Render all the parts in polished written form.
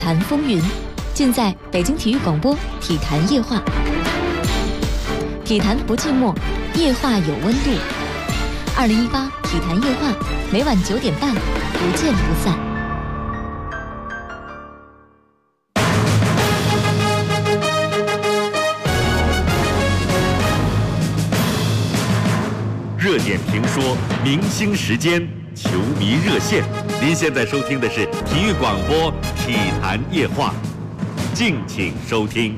坛风云，尽在北京体育广播体坛夜话。体坛不寂寞，夜话有温度。2018体坛夜话，每晚9点半，不见不散。 热点评说，明星时间，球迷热线。您现在收听的是体育广播体坛夜话，敬请收听。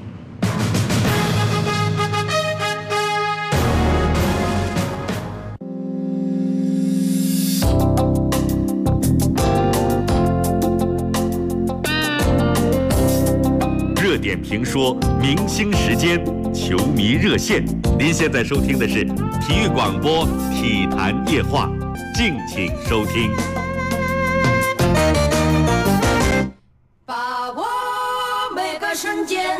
热点评说，明星时间，球迷热线。您现在收听的是体育广播体坛夜话，敬请收听。 把握每个瞬间，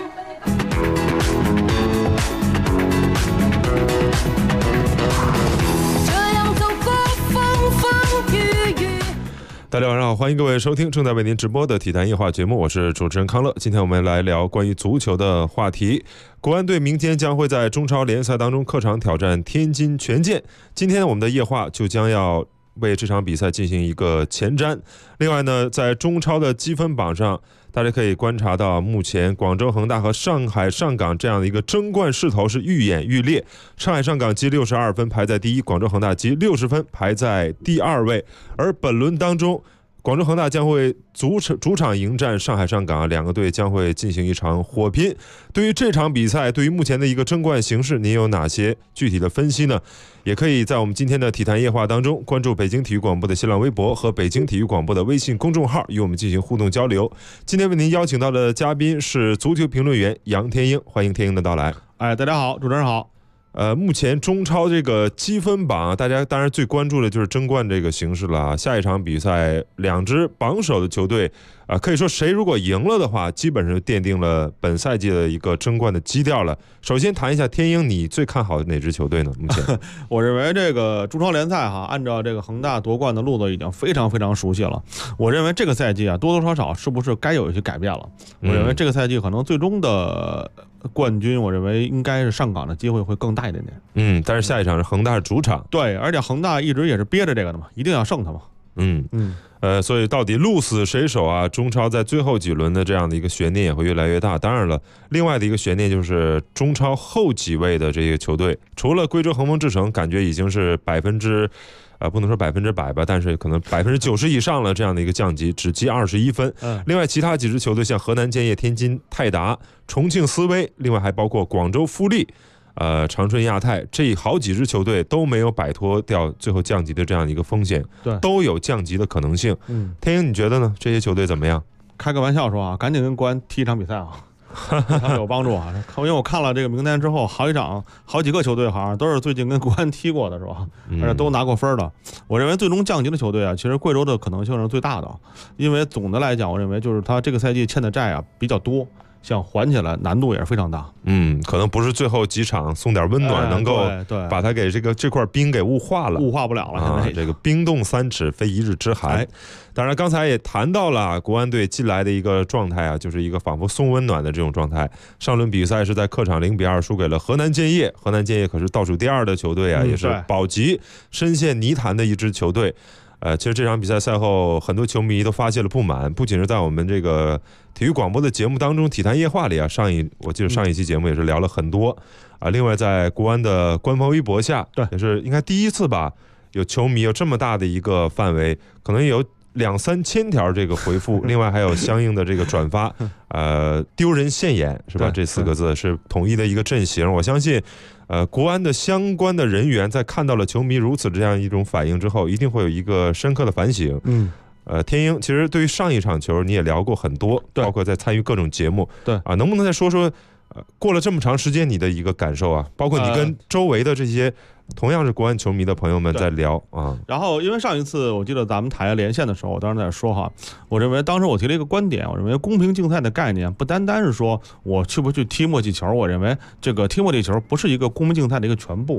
这样走过风风雨雨。 大家晚上好，欢迎各位收听正在为您直播的体坛夜话节目，我是主持人康乐。今天我们来聊关于足球的话题。国安队明天将会在中超联赛当中客场挑战天津权健。今天我们的夜话就将要为这场比赛进行一个前瞻。另外呢，在中超的积分榜上，大家可以观察到，目前广州恒大和上海上港这样的一个争冠势头是愈演愈烈。上海上港积62分排在第一，广州恒大积60分排在第2位。而本轮当中，广州恒大将会主场迎战上海上港，两个队将会进行一场火拼。对于这场比赛，对于目前的一个争冠形势，您有哪些具体的分析呢？也可以在我们今天的体坛夜话当中关注北京体育广播的新浪微博和北京体育广播的微信公众号，与我们进行互动交流。今天为您邀请到的嘉宾是足球评论员杨天鹰，欢迎天鹰的到来。 大家好，主持人好。 目前中超这个积分榜，大家当然最关注的就是争冠这个形势了。下一场比赛，两支榜首的球队，可以说谁如果赢了的话，基本上奠定了本赛季的一个争冠的基调了。首先谈一下天鹰，你最看好的哪支球队呢？目前， 我认为这个中超联赛按照这个恒大夺冠的路子已经非常非常熟悉了。我认为这个赛季多多少少是不是该有一些改变了？我认为这个赛季可能最终的冠军，我认为应该是上港的机会会更大一点点。 但是下一场是恒大是主场， 对，而且恒大一直也是憋着这个的嘛，一定要胜他嘛。 所以到底鹿死谁手啊？中超在最后几轮的这样的一个悬念也会越来越大。当然了，另外的一个悬念就是中超后几位的这些球队，除了贵州恒丰智诚，感觉已经是不能说100%吧，但是可能90%以上了这样的一个降级，只积21分。另外其他几支球队像河南建业、天津泰达、重庆斯威，另外还包括广州富力、长春亚泰，这好几支球队都没有摆脱掉最后降级的这样的一个风险， 对， 都有降级的可能性。天鹰，你觉得呢？这些球队怎么样？ 开个玩笑说赶紧跟国安踢一场比赛他们有帮助因为我看了这个名单之后，好几个球队好像都是最近跟国安踢过的，是吧？而且都拿过分的。我认为最终降级的球队其实贵州的可能性是最大的，因为总的来讲，我认为就是他这个赛季欠的债比较多，想还起来难度也是非常大。 可能不是最后几场送点温暖能够把它给这块冰给雾化了， 雾化不了了。现在这个冰冻3尺非一日之寒。当然刚才也谈到了国安队近来的一个状态就是一个仿佛送温暖的这种状态。上轮比赛是在客场0-2输给了河南建业，河南建业可是倒数第2的球队也是保级深陷泥潭的一支球队。其实这场比赛赛后，很多球迷都发泄了不满，不仅是在我们这个体育广播的节目当中，体坛夜话里我记得上一期节目也是聊了很多另外在国安的官方微博下，也是应该第一次吧，有球迷有这么大的一个范围，可能有2-3千条这个回复，另外还有相应的这个转发，丢人现眼是吧？这4个字是统一的一个阵型。我相信，国安的相关的人员在看到了球迷如此这样一种反应之后，一定会有一个深刻的反省。天鹰，其实对于上一场球你也聊过很多，包括在参与各种节目，能不能再说说，过了这么长时间你的一个感受包括你跟周围的这些同样是国安球迷的朋友们在聊然后因为上一次我记得咱们台连线的时候，我当时在说我认为当时我提了一个观点，我认为公平竞赛的概念不单单是说我去不去踢默契球，我认为这个踢默契球不是一个公平竞赛的一个全部。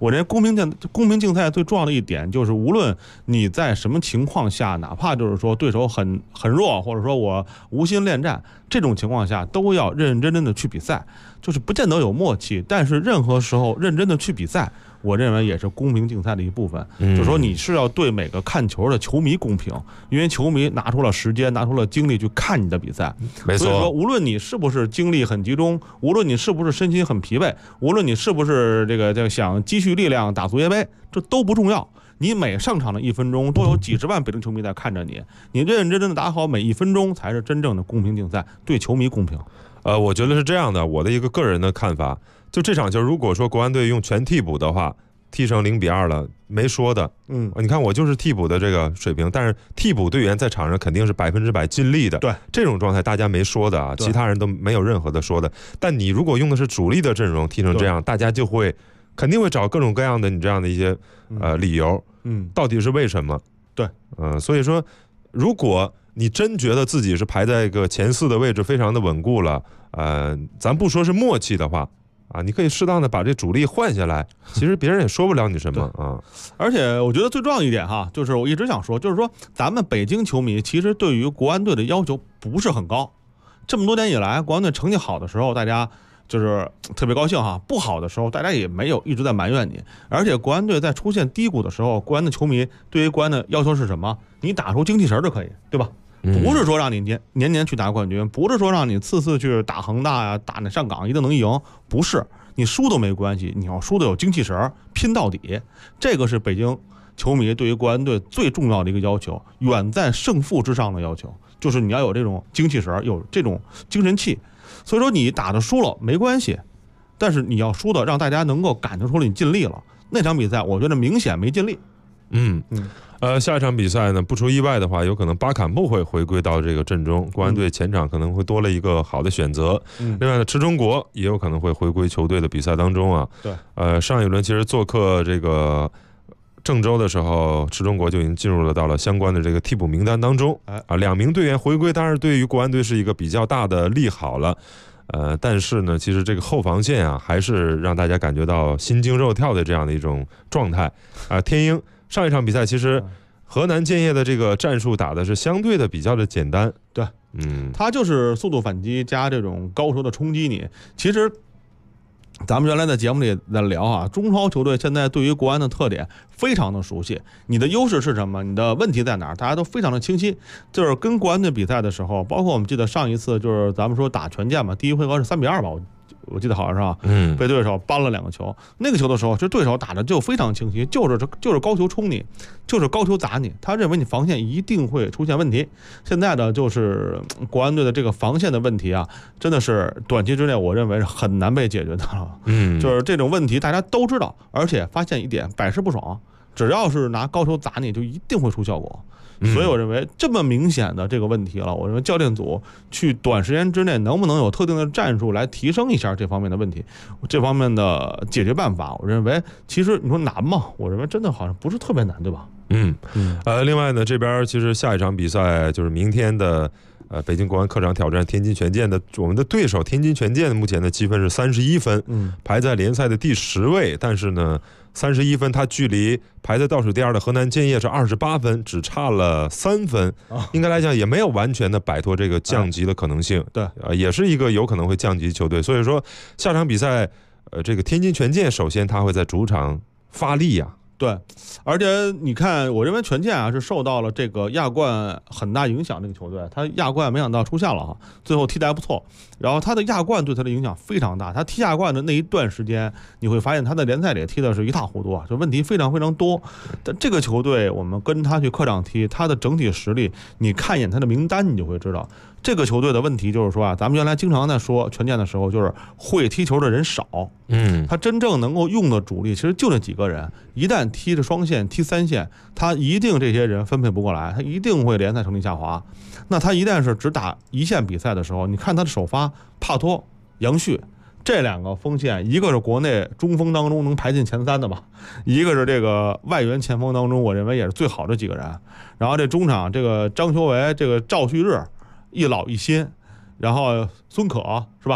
我认为公平竞赛最重要的一点就是，无论你在什么情况下，哪怕就是说对手很弱，或者说我无心恋战，这种情况下都要认认真真的去比赛，就是不见得有默契，但是任何时候认真的去比赛，我认为也是公平竞赛的一部分。就是说你是要对每个看球的球迷公平，因为球迷拿出了时间，拿出了精力去看你的比赛。 没错。 所以说，无论你是不是精力很集中，无论你是不是身心很疲惫，无论你是不是这个想积蓄力量打足协杯，这都不重要。你每上场的1分钟都有几十万北京球迷在看着你，你认认真真的打好每1分钟，才是真正的公平竞赛，对球迷公平。 我觉得是这样的，我的一个个人的看法，就这场球，如果说国安队用全替补的话，踢成0-2了，没说的。你看我就是替补的这个水平，但是替补队员在场上肯定是100%尽力的。 对， 这种状态大家没说的啊，其他人都没有任何的说的。但你如果用的是主力的阵容踢成这样，大家就会肯定会找各种各样的你这样的一些理由。到底是为什么？ 对， 所以说，如果你真觉得自己是排在一个前4的位置，非常的稳固了，咱不说是默契的话啊，你可以适当的把这主力换下来，其实别人也说不了你什么啊。 而且我觉得最重要一点哈，就是我一直想说，就是说咱们北京球迷其实对于国安队的要求不是很高。这么多年以来，国安队成绩好的时候，大家就是特别高兴哈；不好的时候，大家也没有一直在埋怨你。而且国安队在出现低谷的时候，国安的球迷对于国安的要求是什么？你打出精气神就可以，对吧？不是说让你年年去打冠军，不是说让你次次去打恒大呀、打那上港一定能赢，不是，你输都没关系，你要输的有精气神，拼到底。这个是北京球迷对于国安队最重要的一个要求，远在胜负之上的要求，就是你要有这种精气神，有这种精神气。所以说你打的输了没关系，但是你要输的让大家能够感觉出来你尽力了。那场比赛我觉得明显没尽力。 下一场比赛呢，不出意外的话，有可能巴坎布会回归到这个阵中，国安队前场可能会多了一个好的选择。另外呢，池忠国也有可能会回归球队的比赛当中啊。 对， 上一轮其实做客这个郑州的时候，池忠国就已经进入到了相关的这个替补名单当中。2名队员回归，当然对于国安队是一个比较大的利好了。但是呢，其实这个后防线啊，还是让大家感觉到心惊肉跳的这样的一种状态。天鹰上一场比赛其实河南建业的这个战术打的是相对的比较的简单。 对，他就是速度反击加这种高球的冲击你。其实咱们原来在节目里在聊啊，中超球队现在对于国安的特点非常的熟悉，你的优势是什么，你的问题在哪儿，大家都非常的清晰。就是跟国安队比赛的时候，包括我们记得上一次就是咱们说打权健嘛，第一回合是3-2吧，我记得好像是啊，被对手扳了2个球。那个球的时候，就对手打的就非常清晰，就是高球冲你，就是高球砸你，他认为你防线一定会出现问题。现在的就是国安队的这个防线的问题啊，真的是短期之内我认为是很难被解决的了。就是这种问题大家都知道，而且发现一点，百试不爽，只要是拿高球砸你，就一定会出效果。所以我认为这么明显的这个问题了，我认为教练组去短时间之内能不能有特定的战术来提升一下这方面的问题，这方面的解决办法，我认为其实你说难吗？我认为真的好像不是特别难，对吧？ 另外呢，这边其实下一场比赛就是明天的北京国安客场挑战天津权健的，我们的对手天津权健目前的积分是31分，排在联赛的第10位，但是呢31分，它距离排在倒数第2的河南建业是28分，只差了3分，应该来讲也没有完全的摆脱这个降级的可能性。 对， 也是一个有可能会降级球队。所以说下场比赛，这个天津权健首先他会在主场发力呀。 对，而且你看，我认为权健啊是受到了这个亚冠很大影响，这个球队他亚冠没想到出现了哈，最后踢得还不错。然后他的亚冠对他的影响非常大，他踢亚冠的那一段时间，你会发现他在联赛里踢的是一塌糊涂啊，就问题非常非常多。但这个球队，我们跟他去客场踢，他的整体实力，你看一眼他的名单，你就会知道。这个球队的问题就是说啊，咱们原来经常在说权健的时候，就是会踢球的人少，他真正能够用的主力其实就那几个人，一旦踢着双线、踢3线，他一定这些人分配不过来，他一定会联赛成绩下滑。那他一旦是只打一线比赛的时候，你看他的首发帕托、杨旭这2个锋线，一个是国内中锋当中能排进前3的吧，一个是这个外援前锋当中，我认为也是最好的几个人。然后这中场这个张修为、这个赵旭日。一老一新，然后孙可是吧？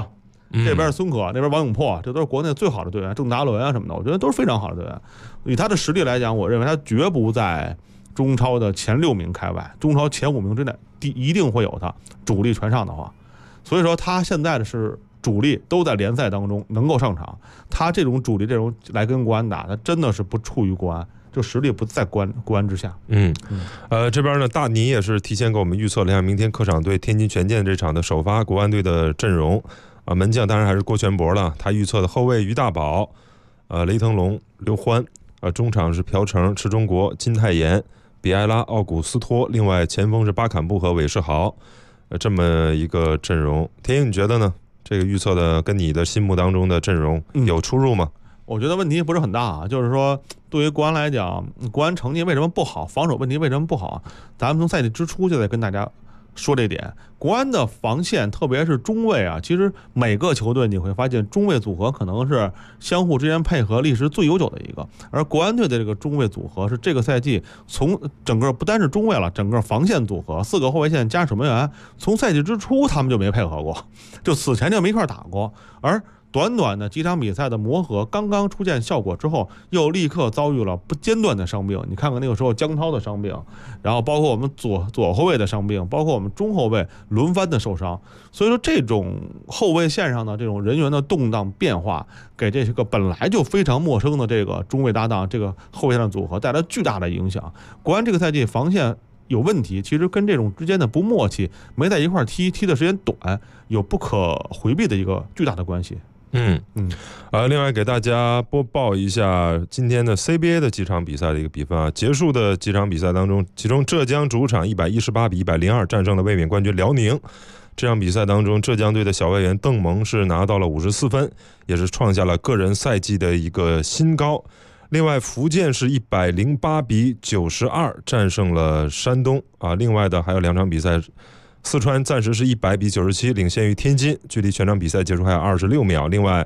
这边是孙可，那边王永珀，这都是国内最好的队员，郑达伦啊什么的，我觉得都是非常好的队员。以他的实力来讲，我认为他绝不在中超的前6名开外，中超前5名之内一定会有他主力全上的话。所以说他现在的是主力都在联赛当中能够上场，他这种主力这种来跟国安打，他真的是不怵于国安，就实力不在国安之下。 这边呢，大尼也是提前给我们预测了一下明天客场对天津权健这场的首发国安队的阵容啊，门将当然还是郭全博了，他预测的后卫于大宝、雷腾龙、刘欢，中场是朴成、池忠国、金泰妍、比埃拉、奥古斯托，另外前锋是巴坎布和韦世豪，这么一个阵容。田英，你觉得呢？这个预测的跟你的心目当中的阵容有出入吗？ 我觉得问题不是很大啊，就是说对于国安来讲，国安成绩为什么不好，防守问题为什么不好，咱们从赛季之初就得跟大家说这点。国安的防线特别是中卫啊，其实每个球队你会发现中卫组合可能是相互之间配合历史最悠久的一个，而国安队的这个中卫组合是这个赛季从整个不单是中卫了，整个防线组合4个后卫线加守门员，从赛季之初他们就没配合过，就此前就没一块打过，而短短的几场比赛的磨合刚刚出现效果之后，又立刻遭遇了不间断的伤病。你看看那个时候江涛的伤病，然后包括我们左后卫的伤病，包括我们中后卫轮番的受伤。所以说这种后卫线上的这种人员的动荡变化，给这个本来就非常陌生的这个中卫搭档这个后卫线的组合带来巨大的影响。国安这个赛季防线有问题，其实跟这种之间的不默契，没在一块踢的时间短，有不可回避的一个巨大的关系。 另外给大家播报一下今天的 CBA 的几场比赛的一个比分啊，结束的几场比赛当中，其中浙江主场118比102战胜了卫冕冠军辽宁。这场比赛当中，浙江队的小外援邓蒙是拿到了54分，也是创下了个人赛季的一个新高。另外，福建是108比92战胜了山东啊。另外的还有2场比赛。四川暂时是100比97领先于天津，距离全场比赛结束还有26秒。另外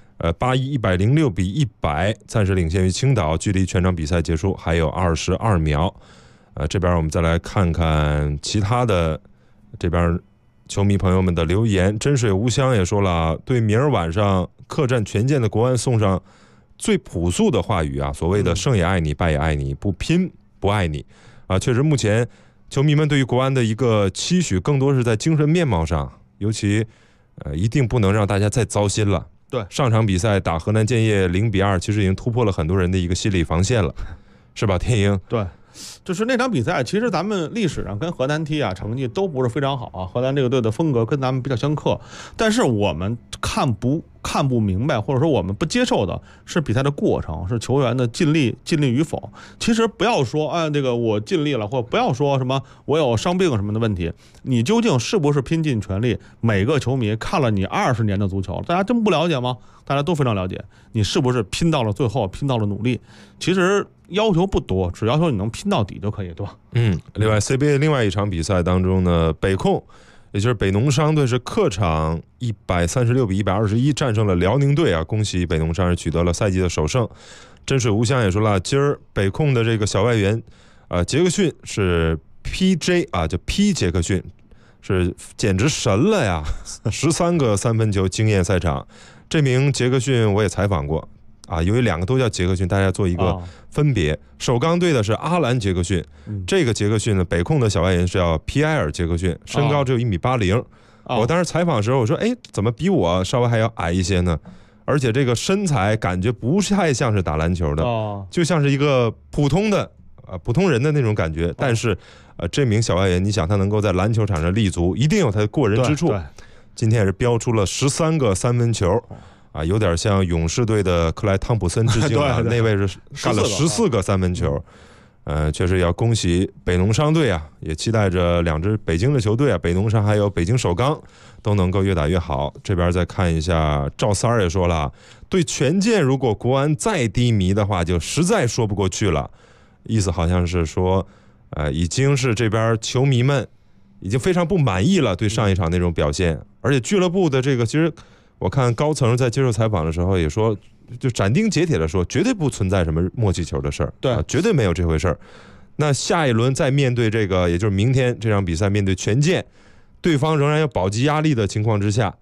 ，81-106比100暂时领先于青岛，距离全场比赛结束还有22秒。这边我们再来看看其他的这边球迷朋友们的留言。真水无香也说了，对明儿晚上客战权健的国安送上最朴素的话语啊，所谓的胜也爱你，败也爱你，不拼不爱你啊。确实，目前球迷们对于国安的一个期许，更多是在精神面貌上，尤其一定不能让大家再糟心了。 对， 上场比赛打河南建业0比2，其实已经突破了很多人的一个心理防线了，是吧，天鹰？ 对。就是那场比赛，其实咱们历史上跟河南踢啊，成绩都不是非常好啊。河南这个队的风格跟咱们比较相克，但是我们看不明白，或者说我们不接受的是比赛的过程，是球员的尽力与否。其实不要说这个我尽力了，或不要说什么我有伤病什么的问题，你究竟是不是拼尽全力？每个球迷看了你20年的足球，大家真不了解吗？大家都非常了解，你是不是拼到了最后，拼到了努力？其实要求不多，只要求你能拼到底就可以，对吧？ 另外 CBA 另外一场比赛当中呢，北控也就是北农商队是客场136比121战胜了辽宁队啊，恭喜北农商是取得了赛季的首胜。真水无香也说了，今儿北控的这个小外援杰克逊是 PJ 啊，就 P 杰克逊是简直神了呀，13个3分球惊艳赛场。这名杰克逊我也采访过啊，由于2个都叫杰克逊，大家做一个分别。首钢队的是阿兰杰克逊，这个杰克逊呢，北控的小外援是叫皮埃尔杰克逊，身高只有1.80米。我当时采访的时候，我说，怎么比我稍微还要矮一些呢？而且这个身材感觉不太像是打篮球的，就像是一个普通人的那种感觉。但是这名小外援，你想他能够在篮球场上立足，一定有他的过人之处。今天也是标出了13个3分球。有点向勇士队的克莱汤普森致敬啊，那位是干了14个3分球。确实要恭喜北农商队啊，也期待着2支北京的球队啊，北农商还有北京首钢都能够越打越好。这边再看一下，赵三儿也说了，对权健如果国安再低迷的话，就实在说不过去了。意思好像是说，已经是这边球迷们已经非常不满意了，对上一场那种表现，而且俱乐部的这个其实。我看高层在接受采访的时候也说，就斩钉截铁的说，绝对不存在什么默契球的事儿，对，绝对没有这回事儿。那下一轮再面对这个，也就是明天这场比赛面对权健，对方仍然有保级压力的情况之下，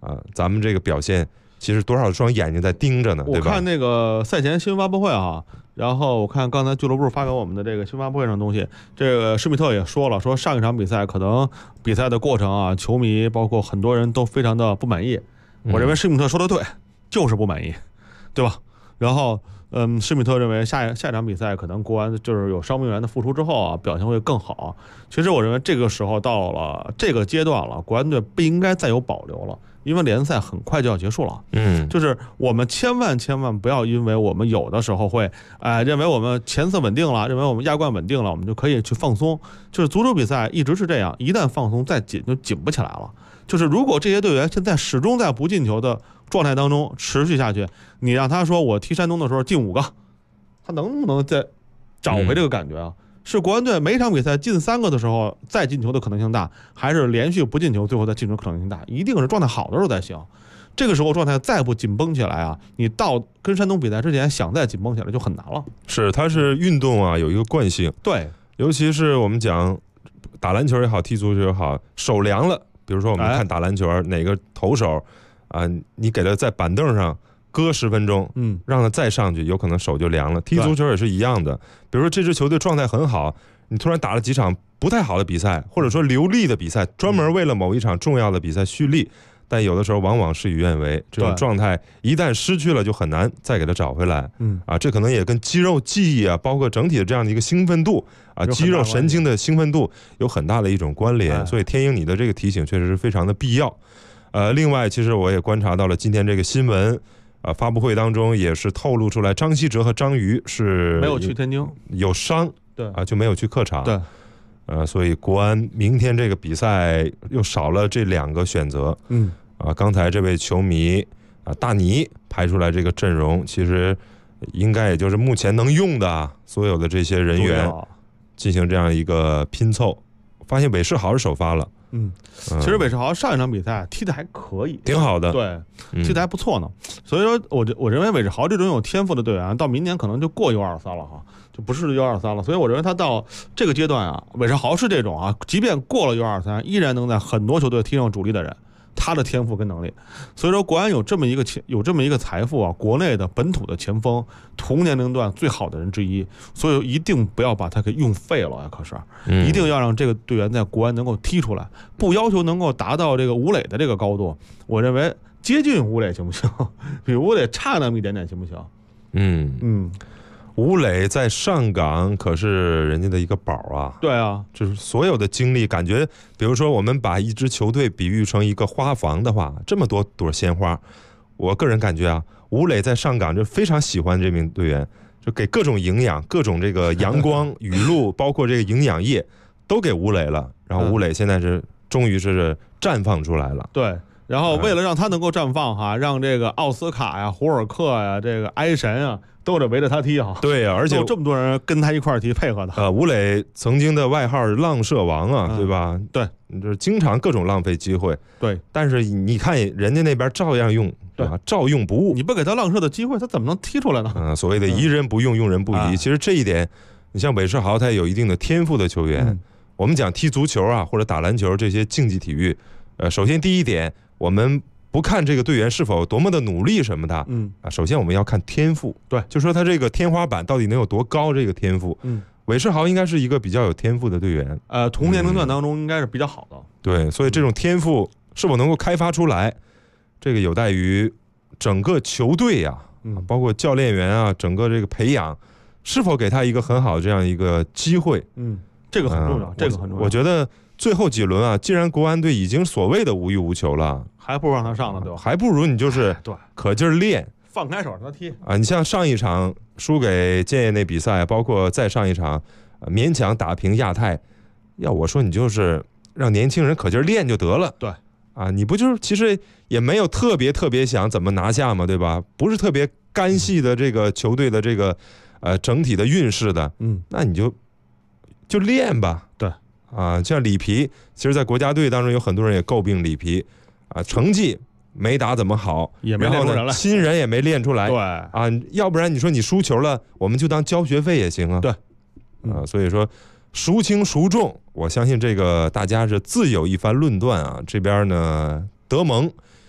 咱们这个表现其实多少双眼睛在盯着呢，对吧？ 我看那个赛前新闻发布会啊，然后我看刚才俱乐部发给我们的这个新闻发布会上的东西，这个施密特也说了，说上一场比赛可能比赛的过程啊，球迷包括很多人都非常的不满意。我认为施密特说的对，就是不满意，对吧？然后施密特认为下场比赛可能国安就是有伤病员的复出之后啊，表现会更好。其实我认为这个时候到了这个阶段了，国安队不应该再有保留了，因为联赛很快就要结束了。就是我们千万不要因为我们有的时候会认为我们前四稳定了，认为我们亚冠稳定了，我们就可以去放松。就是足球比赛一直是这样，一旦放松再紧就紧不起来了。就是如果这些队员现在始终在不进球的状态当中持续下去，你让他说我踢山东的时候进5个，他能不能再找回这个感觉啊？是国安队每场比赛进3个的时候再进球的可能性大，还是连续不进球最后再进球可能性大？一定是状态好的时候才行。这个时候状态再不紧绷起来啊，你到跟山东比赛之前想再紧绷起来就很难了。 是，它是运动啊，有一个惯性。 对， 尤其是我们讲打篮球也好，踢足球也好，手凉了。比如说我们看打篮球，哪个投手你给他在板凳上搁10分钟，让他再上去，有可能手就凉了。踢足球也是一样的。比如说这支球队状态很好，你突然打了几场不太好的比赛，或者说流利的比赛，专门为了某一场重要的比赛蓄力，但有的时候往往事与愿违。这种状态一旦失去了，就很难再给它找回来。这可能也跟肌肉记忆啊，包括整体的这样的一个兴奋度啊，肌肉神经的兴奋度有很大的一种关联。所以天鹰你的这个提醒确实是非常的必要。另外，其实我也观察到了今天这个新闻。发布会当中也是透露出来，张稀哲和张瑜是没有去天津， 有伤， 对就没有去客场， 对， 所以国安明天这个比赛又少了这2个选择，刚才这位球迷大尼排出来这个阵容，其实应该也就是目前能用的所有的这些人员进行这样一个拼凑，发现韦世豪是首发了。 其实韦世豪上一场比赛踢得还可以， 挺好的， 对，踢得还不错呢。所以说，我认为韦世豪这种有天赋的队员，到明年可能就过U23了哈，就不是U23了。所以我认为他到这个阶段啊，韦世豪是这种啊，即便过了U23，依然能在很多球队踢上主力的人。他的天赋跟能力，所以说国安有这么一个财富啊，国内的本土的前锋，同年龄段最好的人之一，所以一定不要把他给用废了呀。可是，一定要让这个队员在国安能够踢出来，不要求能够达到这个吴磊的这个高度，我认为接近吴磊行不行？比吴磊差那么一点点行不行？ 吴磊在上港可是人家的一个宝啊， 对啊， 就是所有的经历，感觉比如说我们把一支球队比喻成一个花房的话，这么多朵鲜花，我个人感觉啊，吴磊在上港就非常喜欢这名队员，就给各种营养，各种这个阳光雨露，包括这个营养液都给吴磊了，然后吴磊现在是终于是绽放出来了。 对。然后为了让他能够绽放哈，让这个奥斯卡呀、胡尔克呀、这个埃神啊，都得围着他踢哈。 对呀，而且有这么多人跟他一块儿踢，配合他。 吴磊曾经的外号是浪射王啊，对吧？ 对， 就是经常各种浪费机会。 对， 但是你看人家那边照样用，对吧？照用不误。 你不给他浪射的机会，他怎么能踢出来呢？ 所谓的疑人不用，用人不疑。其实这一点，你像韦世豪，他有一定的天赋的球员。我们讲踢足球啊，或者打篮球这些竞技体育，首先第一点，我们不看这个队员是否多么的努力什么的，首先我们要看天赋， 对， 就说他这个天花板到底能有多高，这个天赋，韦世豪应该是一个比较有天赋的队员， 同年龄段当中应该是比较好的， 对，所以这种天赋是否能够开发出来，这个有待于整个球队呀，包括教练员啊，整个这个培养是否给他一个很好的这样一个机会， 这个很重要，这个很重要。 我觉得最后几轮啊，既然国安队已经所谓的无欲无求了， 还不如让他上呢，对吧？ 还不如你就是可劲儿练， 放开手让他踢啊！你像上一场输给建业那比赛，包括再上一场勉强打平亚太，要我说你就是让年轻人可劲儿练就得了。 对啊，你不就是其实也没有特别想怎么拿下嘛，对吧？不是特别干系的这个球队的这个整体的运势的，那你就练吧。 对啊，像里皮，其实在国家队当中有很多人也诟病里皮啊，成绩没打怎么好， 也没练出来了， 新人也没练出来， 对啊，要不然你说你输球了，我们就当交学费也行啊。 对， 所以说孰轻孰重，我相信这个大家是自有一番论断啊。这边呢，德蒙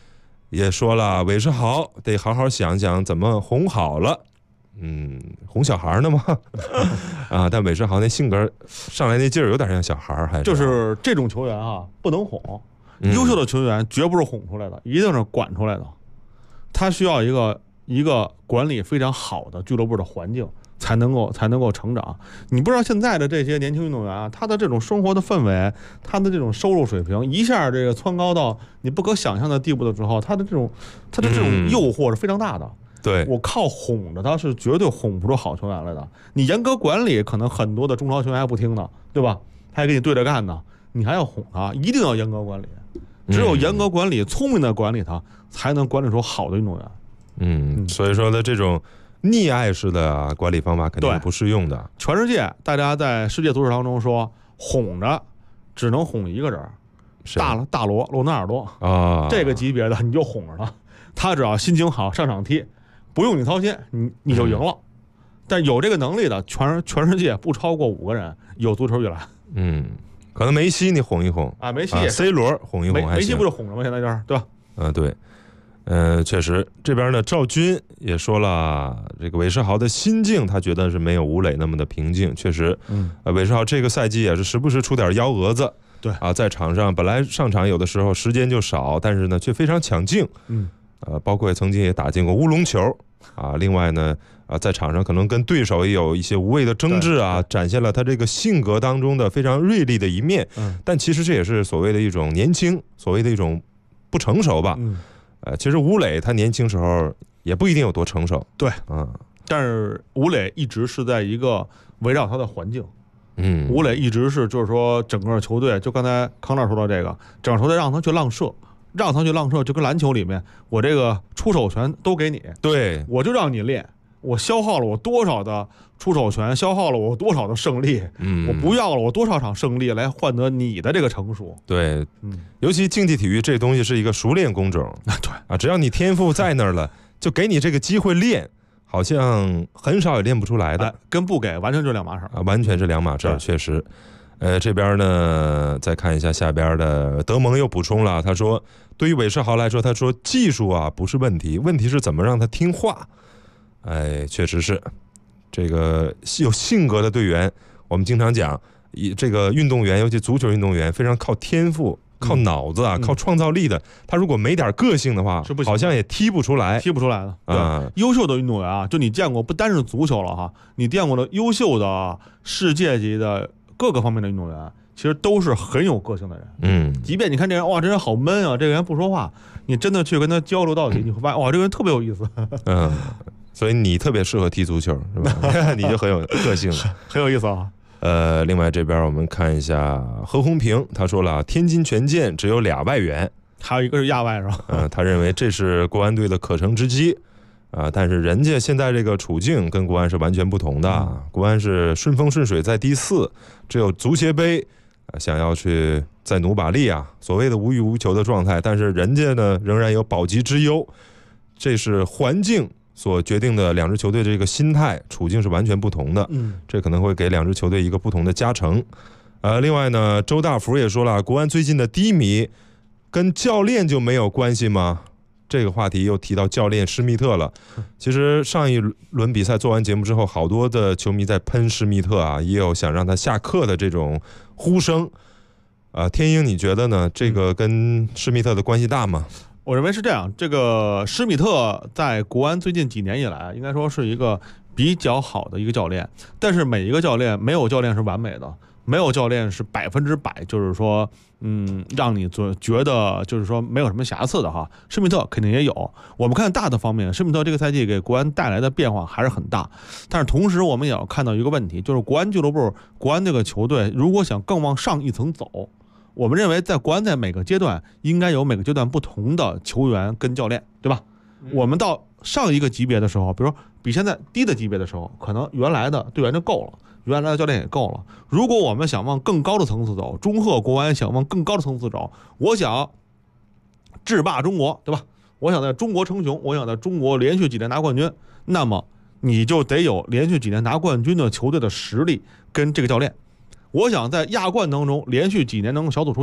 也说了，韦世豪得好好想想怎么哄好了。哄小孩呢吗？啊，但韦世豪那性格上来那劲儿有点像小孩，还是就是这种球员啊，不能哄。优秀的球员绝不是哄出来的，一定是管出来的。他需要一个管理非常好的俱乐部的环境，才能够成长。你不知道现在的这些年轻运动员啊，他的这种生活的氛围，他的这种收入水平，一下这个蹿高到你不可想象的地步的时候，他的这种诱惑是非常大的。 对， 我靠哄着他是绝对哄不出好球员来的。你严格管理，可能很多的中超球员还不听呢，对吧？他还跟你对着干呢，你还要哄他，一定要严格管理。只有严格管理，聪明的管理他，才能管理出好的运动员。 所以说的这种溺爱式的管理方法肯定是不适用的。 全世界大家在世界足球当中说，哄着只能哄一个人，大罗纳尔多啊，这个级别的你就哄着他，他只要心情好上场踢，不用你操心，你就赢了。但有这个能力的全世界不超过5个人有足球运来。 可能梅西你哄一哄啊，梅西也 C 罗哄一哄还行。 梅西不就哄着吗？现在就是对吧？ 对。确实，这边呢，赵军也说了，这个韦世豪的心境，他觉得是没有吴磊那么的平静。确实，韦世豪这个赛季也是时不时出点幺蛾子。 对啊， 在场上本来上场有的时候时间就少，但是呢却非常抢镜。包括曾经也打进过乌龙球啊。另外呢，在场上可能跟对手也有一些无谓的争执啊，展现了他这个性格当中的非常锐利的一面。但其实这也是所谓的一种年轻，所谓的一种不成熟吧。其实吴磊他年轻时候也不一定有多成熟。 对，但是吴磊一直是在一个围绕他的环境。吴磊一直是就是说整个球队，就刚才康老说到这个，整个球队让他去浪射，就跟篮球里面我这个出手权都给你， 对， 我就让你练，我消耗了我多少的出手权，消耗了我多少的胜利，我不要了我多少场胜利来换得你的这个成熟。 对，尤其竞技体育这东西是一个熟练工种。 对啊，只要你天赋在那儿了，就给你这个机会练，好像很少也练不出来的。 跟不给完全是两码事啊， 完全是两码事，确实。这边呢，再看一下下边的德蒙又补充了，他说，对于韦世豪来说，他说技术啊不是问题，问题是怎么让他听话。确实是，这个有性格的队员，我们经常讲，这个运动员，尤其足球运动员，非常靠天赋、靠脑子啊、靠创造力的。他如果没点个性的话，好像也踢不出来的。对，优秀的运动员啊，就你见过，不单是足球了哈，你见过的优秀的世界级的各个方面的运动员，其实都是很有个性的人。即便你看这人，哇，这人好闷啊，这个人不说话，你真的去跟他交流到底，你会发现，哇，这个人特别有意思。 所以你特别适合踢足球，是吧？你就很有个性， 很有意思啊。 另外这边我们看一下何鸿平，他说了，天津权健只有2外援， 还有一个是亚外，是吧？ 他认为这是国安队的可乘之机。但是人家现在这个处境跟国安是完全不同的。国安是顺风顺水在第4，只有足协杯想要去再努把力啊，所谓的无欲无求的状态。但是人家呢仍然有保级之忧，这是环境所决定的，两支球队这个心态处境是完全不同的。这可能会给两支球队一个不同的加成。另外呢，周大福也说了，国安最近的低迷跟教练就没有关系吗？这个话题又提到教练施密特了。其实上一轮比赛做完节目之后，好多的球迷在喷施密特啊，也有想让他下课的这种呼声。天鹰你觉得呢？这个跟施密特的关系大吗？ 我认为是这样，这个施密特在国安最近几年以来，应该说是一个比较好的一个教练。但是每一个教练，没有教练是完美的，没有教练是100%，就是说，让你觉得就是说没有什么瑕疵的哈。施密特肯定也有。我们看大的方面，施密特这个赛季给国安带来的变化还是很大。但是同时，我们也要看到一个问题，就是国安俱乐部、国安这个球队，如果想更往上一层走，我们认为在国安在每个阶段应该有每个阶段不同的球员跟教练，对吧？我们到上一个级别的时候，比如说比现在低的级别的时候，可能原来的队员就够了，原来的教练也够了。如果我们想往更高的层次走，中赫国安想往更高的层次走，我想制霸中国，对吧？我想在中国称雄，我想在中国连续几年拿冠军，那么你就得有连续几年拿冠军的球队的实力跟这个教练。我想在亚冠当中连续几年能够小组出线，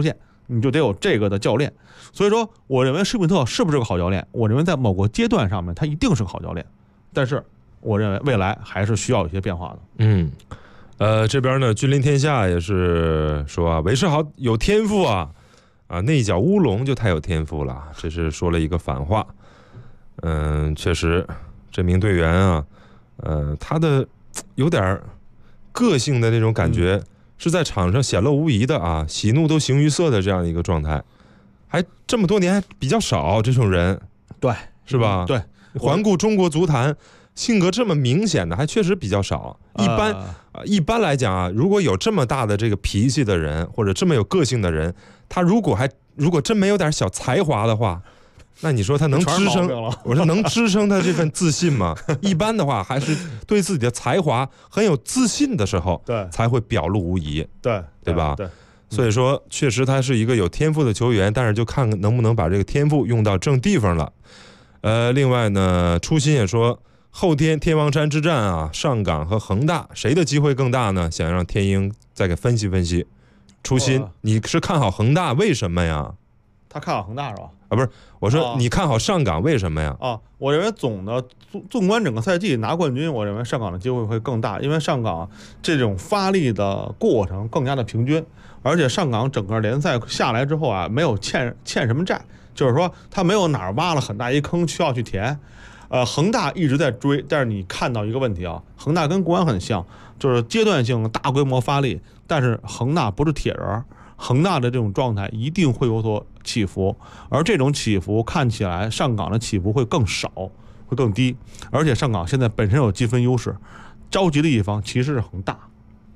你就得有这个的教练。所以说，我认为施密特是不是个好教练？我认为在某个阶段上面，他一定是个好教练。但是，我认为未来还是需要有些变化的。这边呢，君临天下也是说啊，韦世豪有天赋啊，那一脚乌龙就太有天赋了，这是说了一个反话。确实，这名队员啊，他的有点个性的那种感觉，是在场上显露无遗的啊，喜怒都形于色的这样一个状态，还这么多年还比较少这种人， 对， 是吧？ 对， 环顾中国足坛，性格这么明显的还确实比较少。一般来讲啊，如果有这么大的这个脾气的人，或者这么有个性的人，他如果真没有点小才华的话，那你说他能支撑？我说能支撑他这份自信吗？一般的话，还是对自己的才华很有自信的时候， 对， 才会表露无遗，对吧？ 对。 所以说，确实他是一个有天赋的球员，但是就看能不能把这个天赋用到正地方了。另外呢，初心也说，后天天王山之战啊，上港和恒大谁的机会更大呢？想让天鹰再给分析分析。初心，你是看好恒大，为什么呀？ 他看好恒大是吧？ 不是，我说你看好上港为什么呀？ 我认为纵观整个赛季拿冠军，我认为上港的机会会更大，因为上港这种发力的过程更加的平均，而且上港整个联赛下来之后啊，没有欠什么债，就是说他没有哪儿挖了很大一坑需要去填。恒大一直在追，但是你看到一个问题啊，恒大跟国安很像，就是阶段性大规模发力，但是恒大不是铁人，恒大的这种状态一定会有所起伏，而这种起伏看起来上港的起伏会更少，会更低，而且上港现在本身有积分优势，着急的一方其实是恒大。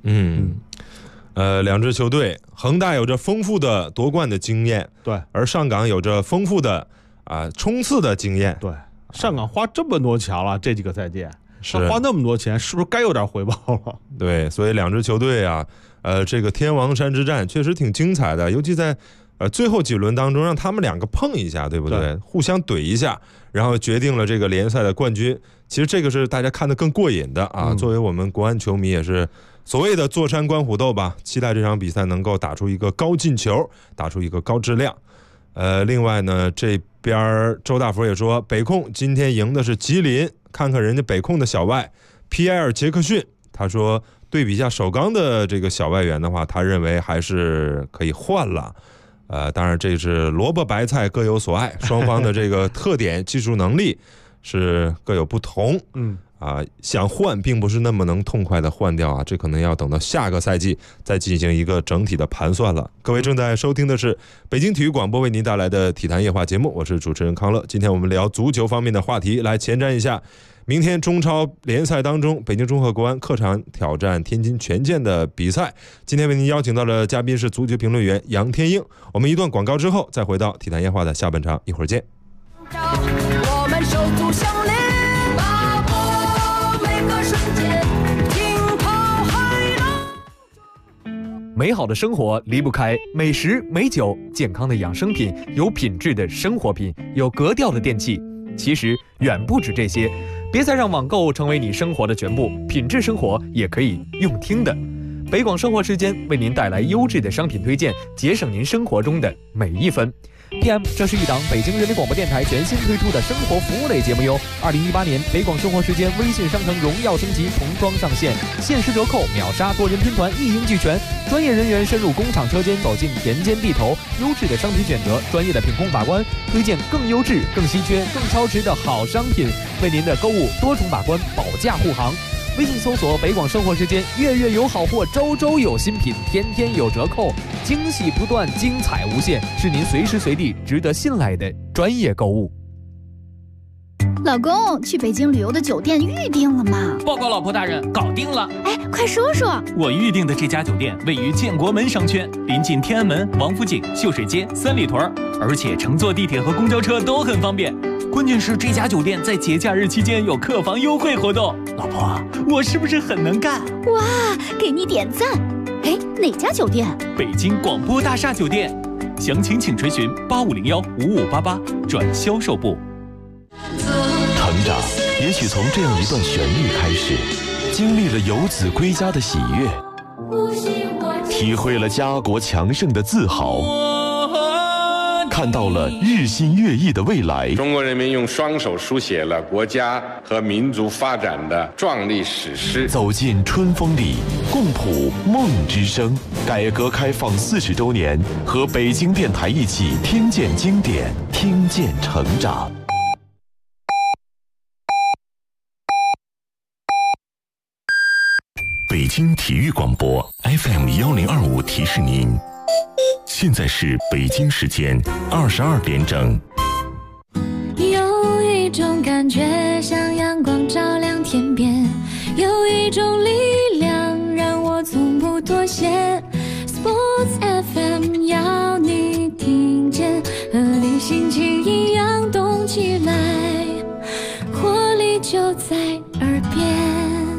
两支球队，恒大有着丰富的夺冠的经验， 对， 而上港有着丰富的冲刺的经验， 对。上港花这么多钱了，这几个赛季， 他花那么多钱，是不是该有点回报了？ 对，所以两支球队啊，这个天王山之战确实挺精彩的，尤其在最后几轮当中，让他们两个碰一下，对不对？互相怼一下，然后决定了这个联赛的冠军。其实这个是大家看得更过瘾的啊。作为我们国安球迷，也是所谓的坐山观虎斗吧，期待这场比赛能够打出一个高进球，打出一个高质量。另外呢，这边周大福也说，北控今天赢的是吉林，看看人家北控的小外皮埃尔·杰克逊，他说对比一下首钢的这个小外援的话，他认为还是可以换了。当然这是萝卜白菜各有所爱，双方的这个特点、技术能力是各有不同。想换并不是那么能痛快的换掉啊，这可能要等到下个赛季再进行一个整体的盘算了。各位正在收听的是北京体育广播为您带来的体坛夜话节目，我是主持人康乐。今天我们聊足球方面的话题，来前瞻一下明天中超联赛当中北京中赫国安客场挑战天津权健的比赛。今天为您邀请到的嘉宾是足球评论员杨天鹰。我们一段广告之后再回到体坛夜话的下半场，一会儿见。 我们手足相连，把握每个瞬间，惊涛骇浪。 美好的生活离不开美食美酒，健康的养生品，有品质的生活品，有格调的电器。其实远不止这些，别再让网购成为你生活的全部，品质生活也可以用听的。北广生活时间为您带来优质的商品推荐，节省您生活中的每一分。PM， 这是一档北京人民广播电台全新推出的生活服务类节目哟。2018年北广生活时间微信商城荣耀升级，童装上线，限时折扣，秒杀多人拼团，一应俱全。专业人员深入工厂车间，走进田间地头，优质的商品选择，专业的品控把关，推荐更优质、更稀缺、更超值的好商品，为您的购物多重把关，保驾护航。微信搜索北广生活时间，月月有好货，周周有新品，天天有折扣，惊喜不断，精彩无限，是您随时随地值得信赖的专业购物。 老公，去北京旅游的酒店预定了吗？ 报告老婆大人，搞定了。 哎，快说说。 我预定的这家酒店位于建国门商圈，临近天安门、王府井、秀水街、三里屯，而且乘坐地铁和公交车都很方便。关键是这家酒店在节假日期间有客房优惠活动。老婆，我是不是很能干？ 哇，给你点赞。哎，哪家酒店？ 北京广播大厦酒店。详情请垂询8501-5588转销售部。 成长也许从这样一段旋律开始，经历了游子归家的喜悦，体会了家国强盛的自豪。 看到了日新月异的未来。 中国人民用双手书写了国家和民族发展的壮丽史诗。 走进春风里，共谱梦之声。改革开放40周年，和北京电台一起听见经典，听见成长。北京体育广播 FM1025提示您，现在是北京时间22点整。 有一种感觉像阳光照亮天边，有一种力量让我从不妥协。Sports FM 要你听见，和你心情一样动起来，活力就在耳边。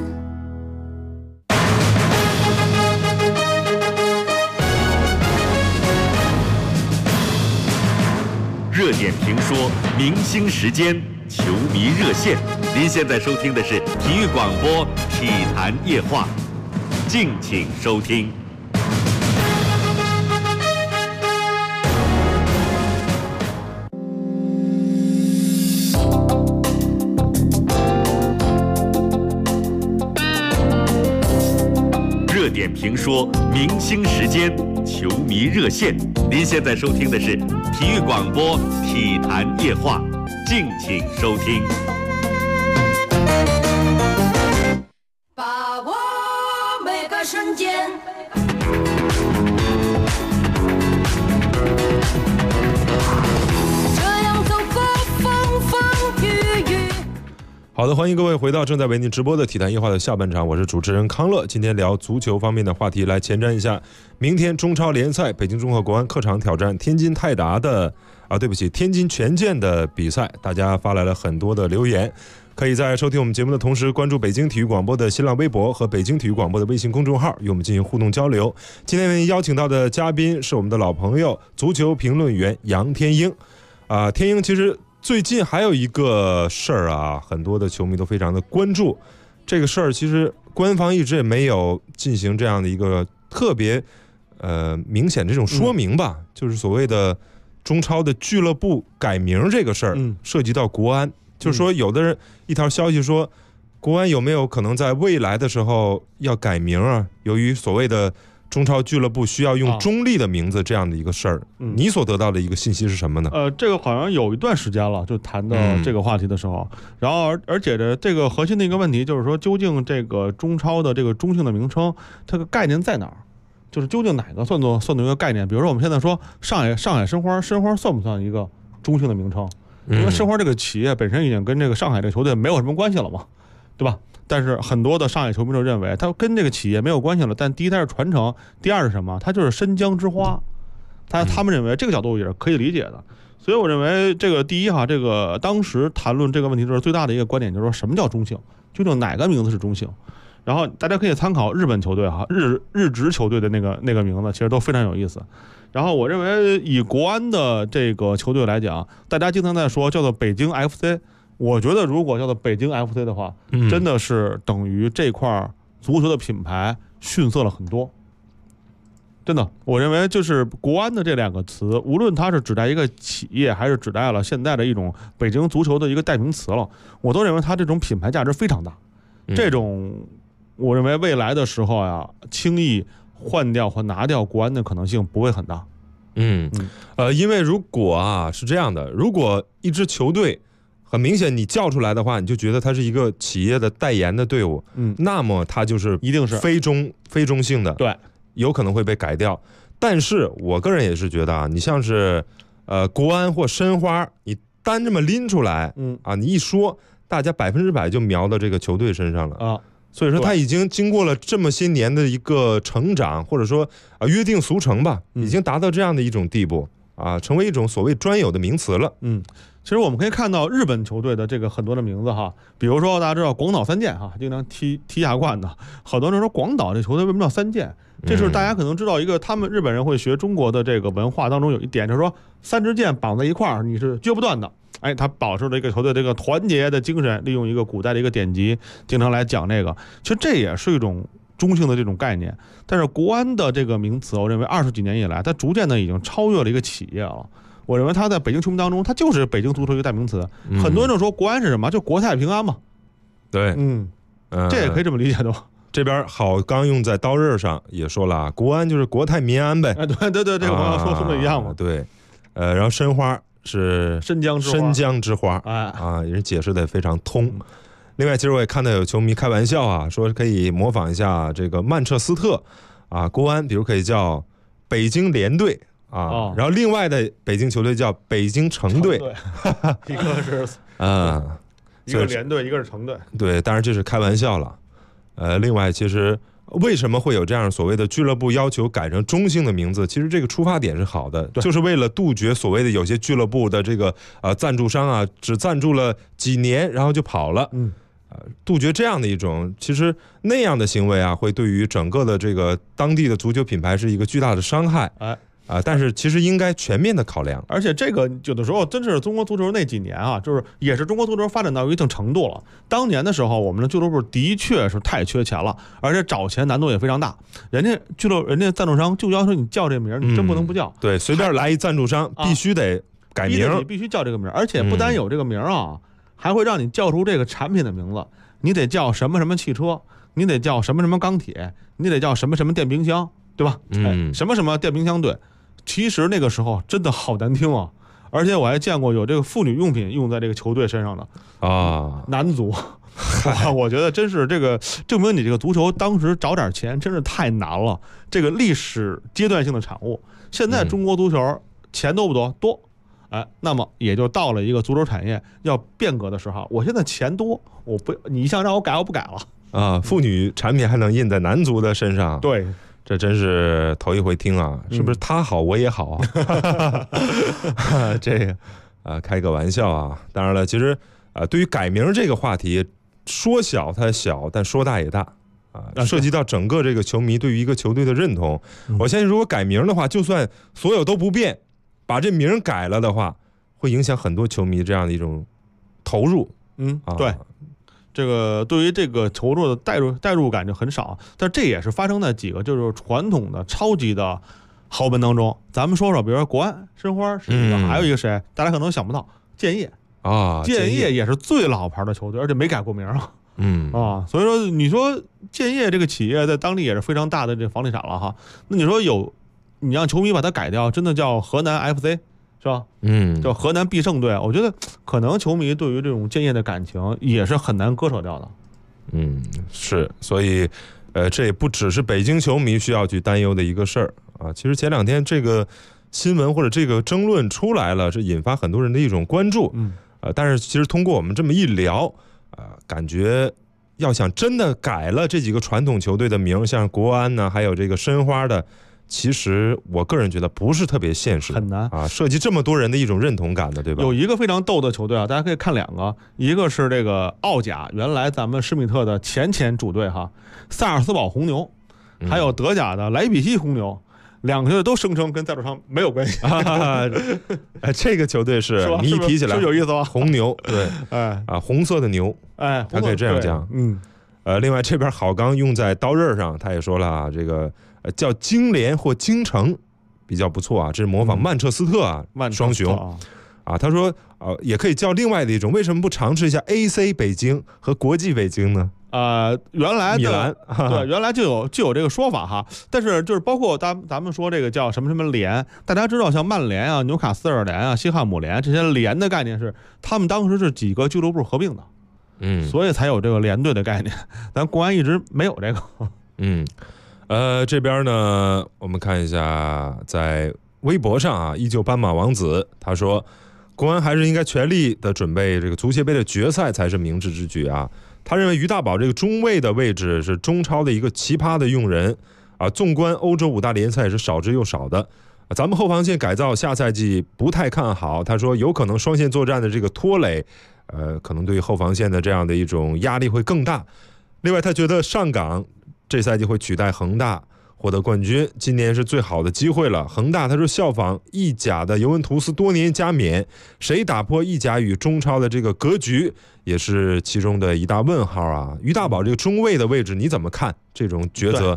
热点评说，明星时间，球迷热线。您现在收听的是体育广播体坛夜话，敬请收听。热点评说，明星时间，球迷热线。您现在收听的是体育广播体坛夜话，敬请收听。 把握每个瞬间，这样走过风风雨雨。 好的，欢迎各位回到正在为您直播的体坛夜话的下半场，我是主持人康乐。今天聊足球方面的话题，来前瞻一下明天中超联赛北京综合国安客场挑战天津泰达的天津权健的比赛，大家发来了很多的留言。可以在收听我们节目的同时，关注北京体育广播的新浪微博和北京体育广播的微信公众号，与我们进行互动交流。今天为您邀请到的嘉宾是我们的老朋友，足球评论员杨天鹰。天鹰其实最近还有一个事儿啊，很多的球迷都非常的关注。这个事儿其实官方一直也没有进行这样的一个特别明显这种说明吧，就是所谓的中超的俱乐部改名这个事儿，涉及到国安。就是说有的人一条消息说，国安有没有可能在未来的时候要改名啊？由于所谓的中超俱乐部需要用中立的名字这样的一个事儿，你所得到的一个信息是什么呢？ 这个好像有一段时间了，就谈到这个话题的时候，然后而且的这个核心的一个问题就是说，究竟这个中超的这个中性的名称，它的概念在哪儿？就是究竟哪个算作一个概念？比如说我们现在说上海申花算不算一个中性的名称？因为申花这个企业本身已经跟这个上海这个球队没有什么关系了嘛，对吧？但是很多的上海球迷就认为它跟这个企业没有关系了。但第一，它是传承；第二是什么？它就是申江之花。他们认为这个角度也是可以理解的。所以我认为这个第一哈，这个当时谈论这个问题的时候，最大的一个观点就是说什么叫中性？究竟哪个名字是中性？然后大家可以参考日本球队哈，日职球队的那个名字，其实都非常有意思。然后我认为以国安的这个球队来讲，大家经常在说叫做北京 FC， 我觉得如果叫做北京 FC 的话，真的是等于这块足球的品牌逊色了很多。真的，我认为就是国安的这两个词，无论它是指代一个企业，还是指代了现在的一种北京足球的一个代名词了，我都认为它这种品牌价值非常大。这种我认为未来的时候呀，轻易换掉或拿掉国安的可能性不会很大。 因为如果是这样的，如果一支球队很明显你叫出来的话，你就觉得它是一个企业的代言的队伍，那么它就是一定是非中性的， 对， 有可能会被改掉。但是我个人也是觉得你像是国安或申花，你单这么拎出来，你一说，大家100%就瞄到这个球队身上了啊。所以说他已经经过了这么些年的一个成长，或者说约定俗成吧，已经达到这样的一种地步啊，成为一种所谓专有的名词了。 其实我们可以看到日本球队的这个很多的名字哈，比如说大家知道广岛三剑哈，经常踢亚冠的，好多人说广岛这球队为什么叫三剑？这是大家可能知道一个，他们日本人会学中国的这个文化当中有一点，就是说3支箭绑在一块儿，你是撅不断的。他保持了一个球队这个团结的精神，利用一个古代的一个典籍，经常来讲这个。其实这也是一种中性的这种概念。但是国安的这个名词，我认为20几年以来，它逐渐的已经超越了一个企业了。 我认为他在北京球迷当中，他就是北京足球一个代名词。很多人就说国安是什么？就国泰平安嘛。 对， 这也可以这么理解的。 这边好刚用在刀刃上也说了啊，国安就是国泰民安呗。 对，这个朋友说的一样嘛。 对，然后申花是申江之花，人解释的非常通。另外，其实我也看到有球迷开玩笑啊，说可以模仿一下这个曼彻斯特啊，国安，比如可以叫北京联队啊，然后另外的北京球队叫北京城队， 一个是一个联队，一个是城队。对， 当然这是开玩笑了。另外，其实为什么会有这样所谓的俱乐部要求改成中性的名字？其实这个出发点是好的，就是为了杜绝所谓的有些俱乐部的这个赞助商啊，只赞助了几年然后就跑了。杜绝这样的一种，其实那样的行为啊，会对于整个的这个当地的足球品牌是一个巨大的伤害。但是其实应该全面的考量， 而且这个有的时候真是中国足球那几年啊，就是也是中国足球发展到一定程度了。当年的时候，我们的俱乐部的确是太缺钱了，而且找钱难度也非常大。人家赞助商就要求你叫这名，你真不能不叫。 对，随便来一赞助商，必须得改名， 你必须叫这个名，而且不单有这个名啊，还会让你叫出这个产品的名字。你得叫什么什么汽车，你得叫什么什么钢铁，你得叫什么什么电冰箱，对吧？什么什么电冰箱队。其实那个时候真的好难听啊，而且我还见过有这个妇女用品用在这个球队身上的男足。我觉得真是这个证明你这个足球当时找点钱真是太难了，这个历史阶段性的产物。现在中国足球钱多不多？多。那么也就到了一个足球产业要变革的时候。我现在钱多，你想让我改，我不改了。 妇女产品还能印在男足的身上？ 对。 这真是头一回听啊，是不是他好我也好啊？这个开个玩笑啊。当然了，其实对于改名这个话题，说小它小，但说大也大涉及到整个这个球迷对于一个球队的认同。我相信，如果改名的话，就算所有都不变，把这名改了的话，会影响很多球迷这样的一种投入。 对。这个对于这个投入的代入感就很少，但这也是发生在几个就是传统的超级的豪门当中。咱们说说，比如说国安、申花是一个，还有一个谁，大家可能想不到，建业建业也是最老牌的球队，而且没改过名所以说你说建业这个企业在当地也是非常大的这房地产了哈。那你说你让球迷把它改掉，真的叫河南 FC。是吧？叫河南必胜队。我觉得可能球迷对于这种建业的感情也是很难割舍掉的。 是，所以这也不只是北京球迷需要去担忧的一个事儿啊。其实前两天这个新闻或者这个争论出来了，是引发很多人的一种关注。但是其实通过我们这么一聊，感觉要想真的改了这几个传统球队的名，像国安呢，还有这个申花的。其实我个人觉得不是特别现实， 很难涉及这么多人的一种认同感的，对吧？ 有一个非常逗的球队大家可以看两个，一个是这个奥甲，原来咱们施密特的前主队萨尔斯堡红牛，还有德甲的莱比锡红牛，两个球队都声称跟赞助商没有关系。 这个球队是你一提起来是有意思吧？ 红牛，对，红色的牛，他可以这样讲。另外这边郝刚用在刀刃上，他也说了这个。叫京联或京城比较不错这是模仿曼彻斯特双雄他说也可以叫另外的一种，为什么不尝试一下 AC 北京和国际北京呢？ 原来的米兰对，原来就有这个说法但是就是包括咱们说这个叫什么什么联，大家知道像曼联纽卡斯尔联西汉姆联这些联的概念是他们当时是几个俱乐部合并的，所以才有这个联队的概念。咱国安一直没有这个。 这边呢，我们看一下，在微博上依旧斑马王子他说，国安还是应该全力的准备这个足协杯的决赛才是明智之举他认为于大宝这个中卫的位置是中超的一个奇葩的用人纵观欧洲5大联赛是少之又少的。咱们后防线改造下赛季不太看好，他说有可能双线作战的这个拖累，可能对于后防线的这样的一种压力会更大。另外他觉得上港这赛季会取代恒大获得冠军，今年是最好的机会了。恒大他说效仿意甲的尤文图斯多年加冕，谁打破意甲与中超的这个格局，也是其中的一大问号于大宝这个中卫的位置你怎么看这种抉择？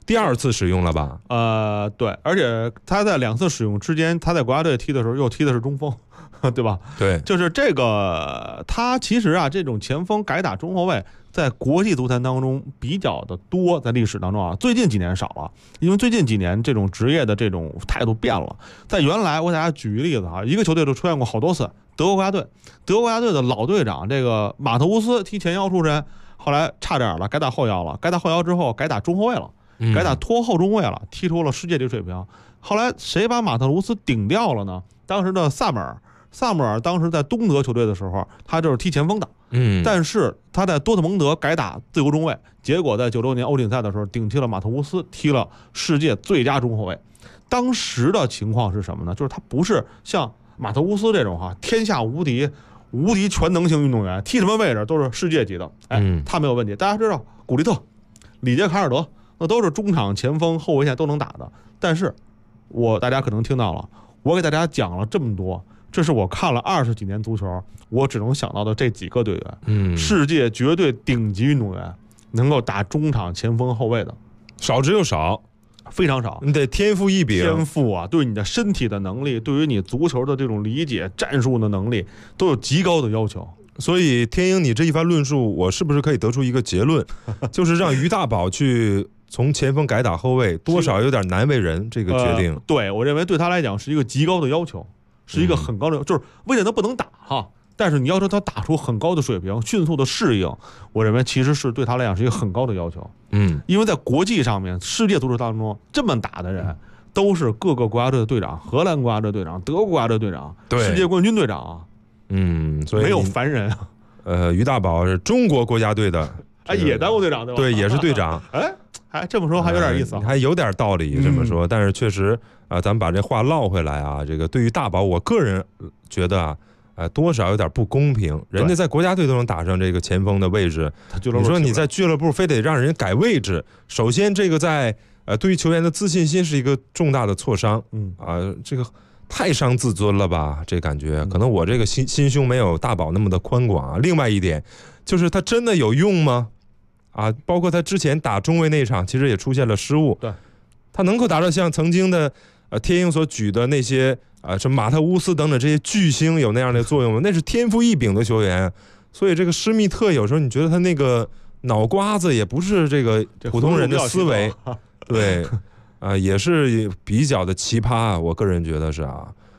第2次使用了吧？ 对，而且他在2次使用之间，他在国家队踢的时候又踢的是中锋，对吧？ 对， 就是这个，他其实啊，这种前锋改打中后卫，在国际足坛当中比较的多，在历史当中啊，最近几年少了，因为最近几年这种职业的这种态度变了。在原来，我给大家举个例子啊，一个球队就出现过好多次，德国国家队，德国国家队的老队长这个马特乌斯踢前腰出身，后来差点了，改打后腰了，改打后腰之后改打中后卫了。改打拖后中卫了，踢出了世界级水平。后来谁把马特卢斯顶掉了呢？当时的萨姆尔当时在东德球队的时候，他就是踢前锋的，但是他在多特蒙德改打自由中卫，结果在96年欧锦赛的时候顶替了马特乌斯，踢了世界最佳中后卫。当时的情况是什么呢？就是他不是像马特乌斯这种天下无敌全能型运动员，踢什么位置都是世界级的，他没有问题。大家知道古利特、里杰卡尔德。那都是中场、前锋、后卫线都能打的，但是大家可能听到了，我给大家讲了这么多，这是我看了20几年足球，我只能想到的这几个队员，世界绝对顶级运动员能够打中场、前锋、后卫的， 少之又少， 非常少。 你得天赋异禀， 天赋啊，对你的身体的能力，对于你足球的这种理解、战术的能力，都有极高的要求。 所以天鹰，你这一番论述，我是不是可以得出一个结论，就是让于大宝去从前锋改打后卫，多少有点难为人，这个决定。 对，我认为对他来讲是一个极高的要求，是一个很高的，就是为了他不能打但是你要求他打出很高的水平，迅速的适应，我认为其实是对他来讲是一个很高的要求。因为在国际上面，世界足球当中这么打的人，都是各个国家队的队长，荷兰国家队队长，德国国家队队长，世界冠军队长。 所以没有凡人。 于大宝是中国国家队的， 也当过队长对吧？ 对，也是队长。 还这么说还有点意思， 还有点道理这么说。但是确实咱们把这话唠回来啊，这个对于大宝，我个人觉得多少有点不公平。人家在国家队都能打上这个前锋的位置，你说你在俱乐部非得让人改位置，首先这个在对于球员的自信心是一个重大的挫伤。这个太伤自尊了吧？这感觉可能我这个心胸没有大宝那么的宽广啊。另外一点就是他真的有用吗？包括他之前打中卫那场，其实也出现了失误。 对， 他能够达到像曾经的天鹰所举的那些什么马特乌斯等等这些巨星有那样的作用吗？那是天赋异禀的球员。所以这个施密特有时候你觉得他那个脑瓜子也不是这个普通人的思维，对。也是比较的奇葩，我个人觉得是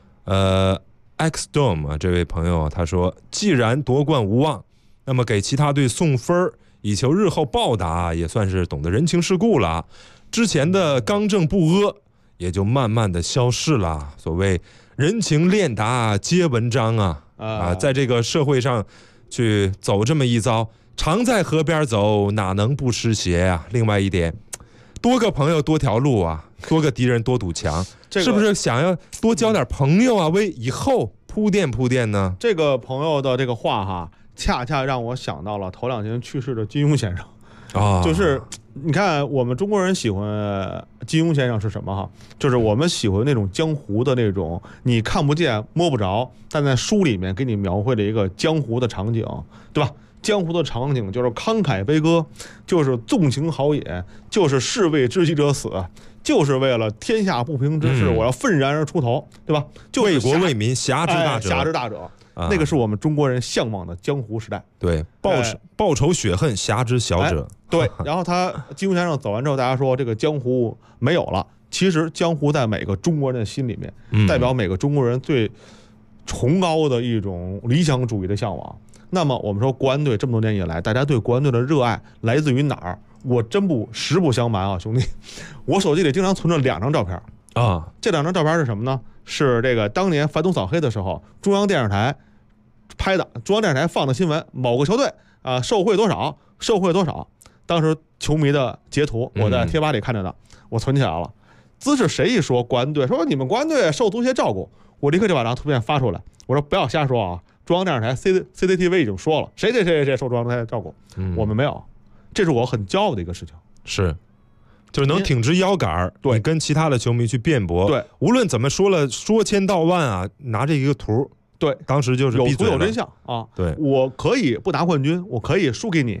X Dome 这位朋友他说，既然夺冠无望，那么给其他队送分以求日后报答，也算是懂得人情世故了。之前的刚正不阿也就慢慢的消逝了。所谓人情练达皆文章在这个社会上去走这么一遭，常在河边走，哪能不湿鞋啊？另外一点，多个朋友多条路啊，多个敌人多堵墙，是不是想要多交点朋友啊，为以后铺垫铺垫呢？ 这个朋友的这个话恰恰让我想到了头2天去世的金庸先生就是你看我们中国人喜欢金庸先生是什么就是我们喜欢那种江湖的那种你看不见摸不着，但在书里面给你描绘了一个江湖的场景，对吧？江湖的场景就是慷慨悲歌，就是纵情豪野，就是士为知己者死，就是为了天下不平之事，我要愤然而出头，对吧？就是为国为民，侠之大者， 侠之大者。那个是我们中国人向往的江湖时代。 对，报仇雪恨，侠之小者。 对，然后金庸先生走完之后，大家说这个江湖没有了。其实江湖在每个中国人的心里面，代表每个中国人最崇高的一种理想主义的向往。那么我们说国安队这么多年以来，大家对国安队的热爱来自于哪儿？我实不相瞒兄弟，我手机里经常存着2张照片这2张照片是什么呢？是这个当年反动扫黑的时候，中央电视台拍的，中央电视台放的新闻，某个球队受贿多少，当时球迷的截图，我在贴吧里看着的，我存起来了。姿势谁一说国安队，说你们国安队受足协照顾，我立刻就把这张图片发出来，我说不要瞎说中央电视台 CCTV 已经说了，谁受中央电视台照顾，我们没有，这是我很骄傲的一个事情。 是，就是能挺直腰杆，对，跟其他的球迷去辩驳， 对， 无论怎么说千道万拿这一个图， 对， 当时就是有闭嘴了， 图有真相对， 我可以不拿冠军，我可以输给你，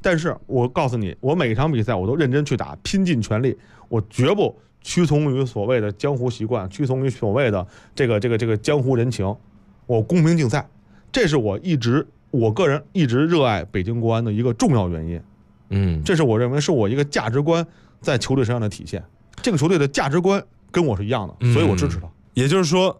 但是我告诉你，我每一场比赛我都认真去打，拼尽全力，我绝不屈从于所谓的江湖习惯，屈从于所谓的这个江湖人情，我公平竞赛，这是我个人一直热爱北京国安的一个重要原因。这是我认为是我一个价值观在球队身上的体现。这个球队的价值观跟我是一样的，所以我支持他。 也就是说，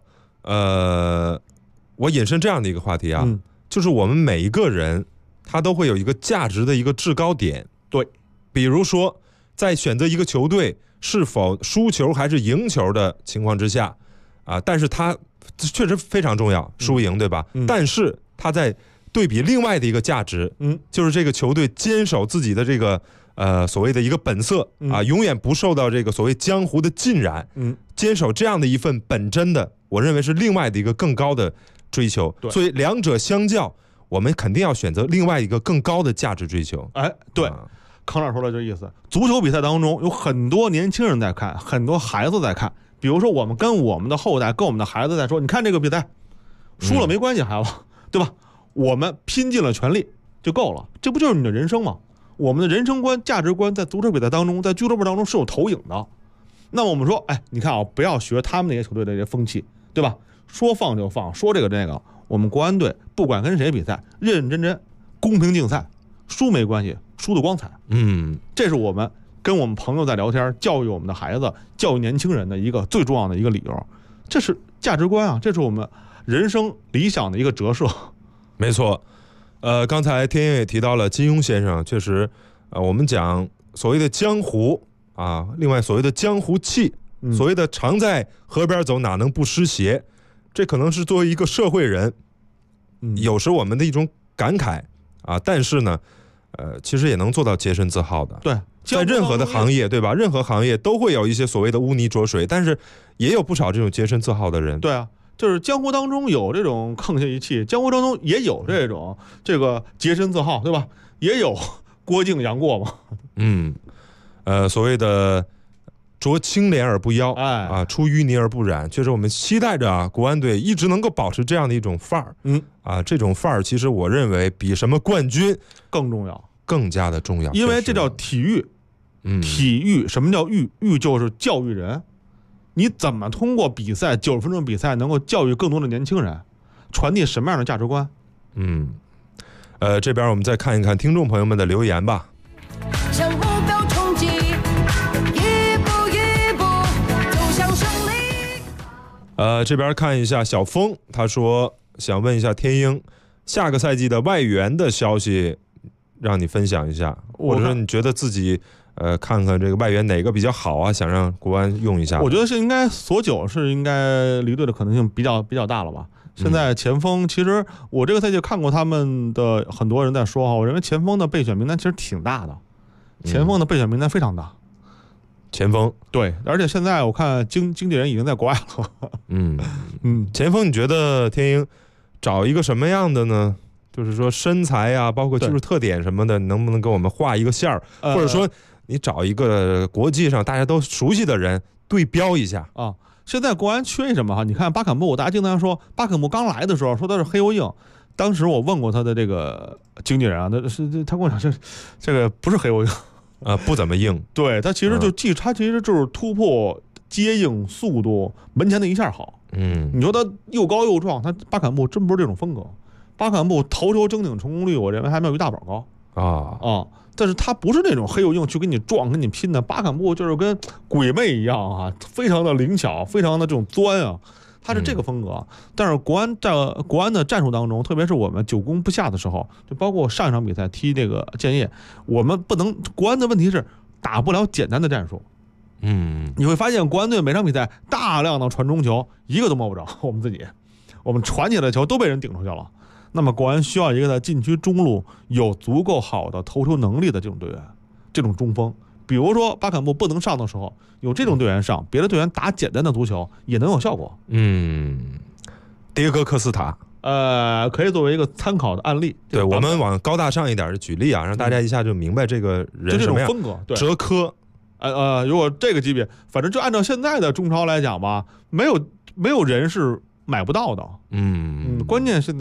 我引申这样的一个话题啊，就是我们每一个人他都会有一个价值的一个制高点。 对， 比如说在选择一个球队是否输球还是赢球的情况之下啊，但是他确实非常重要，输赢对吧？但是他在对比另外的一个价值，就是这个球队坚守自己的这个所谓的一个本色啊，永远不受到这个所谓江湖的浸染，坚守这样的一份本真的，我认为是另外的一个更高的追求。所以两者相较，我们肯定要选择另外一个更高的价值追求。 哎，对，康老说的这意思。足球比赛当中有很多年轻人在看，很多孩子在看。比如说，我们跟我们的后代、跟我们的孩子在说：“你看这个比赛，输了没关系，孩子，对吧？我们拼尽了全力就够了。”这不就是你的人生吗？我们的人生观、价值观在足球比赛当中，在俱乐部当中是有投影的。那我们说，哎，你看啊，不要学他们那些球队的这些风气，对吧？说放就放，说这个那个。我们国安队不管跟谁比赛，认认真真、公平竞赛，输没关系，输得光彩。这是我们跟我们朋友在聊天，教育我们的孩子、教育年轻人的一个最重要的一个理由。这是价值观啊，这是我们人生理想的一个折射。 没错。刚才天鹰也提到了金庸先生，确实，我们讲所谓的江湖啊，另外所谓的江湖气，所谓的常在河边走，哪能不湿鞋，这可能是作为一个社会人，有时我们的一种感慨啊，但是呢，其实也能做到洁身自好的。 对， 在任何的行业，对吧？任何行业都会有一些所谓的污泥浊水，但是也有不少这种洁身自好的人。 对啊。就是江湖当中有这种沆瀣一气，江湖当中也有这种洁身自好，对吧？也有郭靖杨过嘛。 所谓的濯清涟而不妖，出淤泥而不染，确实我们期待着啊，国安队一直能够保持这样的一种范儿。这种范儿其实我认为比什么冠军更重要， 更加的重要， 因为这叫体育。体育什么叫育？育就是教育人。你怎么通过比赛90分钟比赛能够教育更多的年轻人，传递什么样的价值观？ 这边我们再看一看听众朋友们的留言吧。 向目标冲击，一步一步走向胜利。 这边看一下小峰，他说想问一下天鹰，下个赛季的外援的消息，让你分享一下，或者说你觉得自己看看这个外援哪个比较好啊？想让国安用一下。 我觉得是应该索九是应该离队的可能性比较大了吧。现在前锋其实我这个赛季看过他们的很多人在说哈，我认为前锋的备选名单其实挺大的，前锋的备选名单非常大。 前锋对，而且现在我看经纪人已经在国外了。 前锋你觉得天鹰找一个什么样的呢？就是说身材呀，包括技术特点什么的，能不能给我们画一个线儿，或者说你找一个国际上大家都熟悉的人对标一下啊？现在国安缺什么哈？你看巴坎布，大家经常说巴坎布刚来的时候说他是黑又硬，当时我问过他的这个经纪人啊，他跟我讲这个不是黑又硬啊，不怎么硬。 对，他其实他其实就是突破、接应、速度、门前的一下好。你说他又高又壮，他巴坎布真不是这种风格。巴坎布头球争顶成功率，我认为还没有于大宝高但是他不是那种黑又硬去跟你撞、跟你拼的。巴坎布就是跟鬼魅一样啊，非常的灵巧，非常的这种钻啊，他是这个风格。但是国安的战术当中，特别是我们久攻不下的时候，就包括上一场比赛踢这个建业，我们不能，国安的问题是打不了简单的战术。你会发现国安队每场比赛大量的传中球，一个都摸不着，我们传起来的球都被人顶出去了。那么国安需要一个在禁区中路有足够好的投球能力的这种队员，这种中锋。比如说巴坎布不能上的时候，有这种队员上，别的队员打简单的足球也能有效果。 迭戈科斯塔， 可以作为一个参考的案例。 对，我们往高大上一点的举例啊，让大家一下就明白这个人什么样。 就这种风格，对。 哲科， 如果这个级别，反正就按照现在的中超来讲吧，没有人是买不到的。关键现在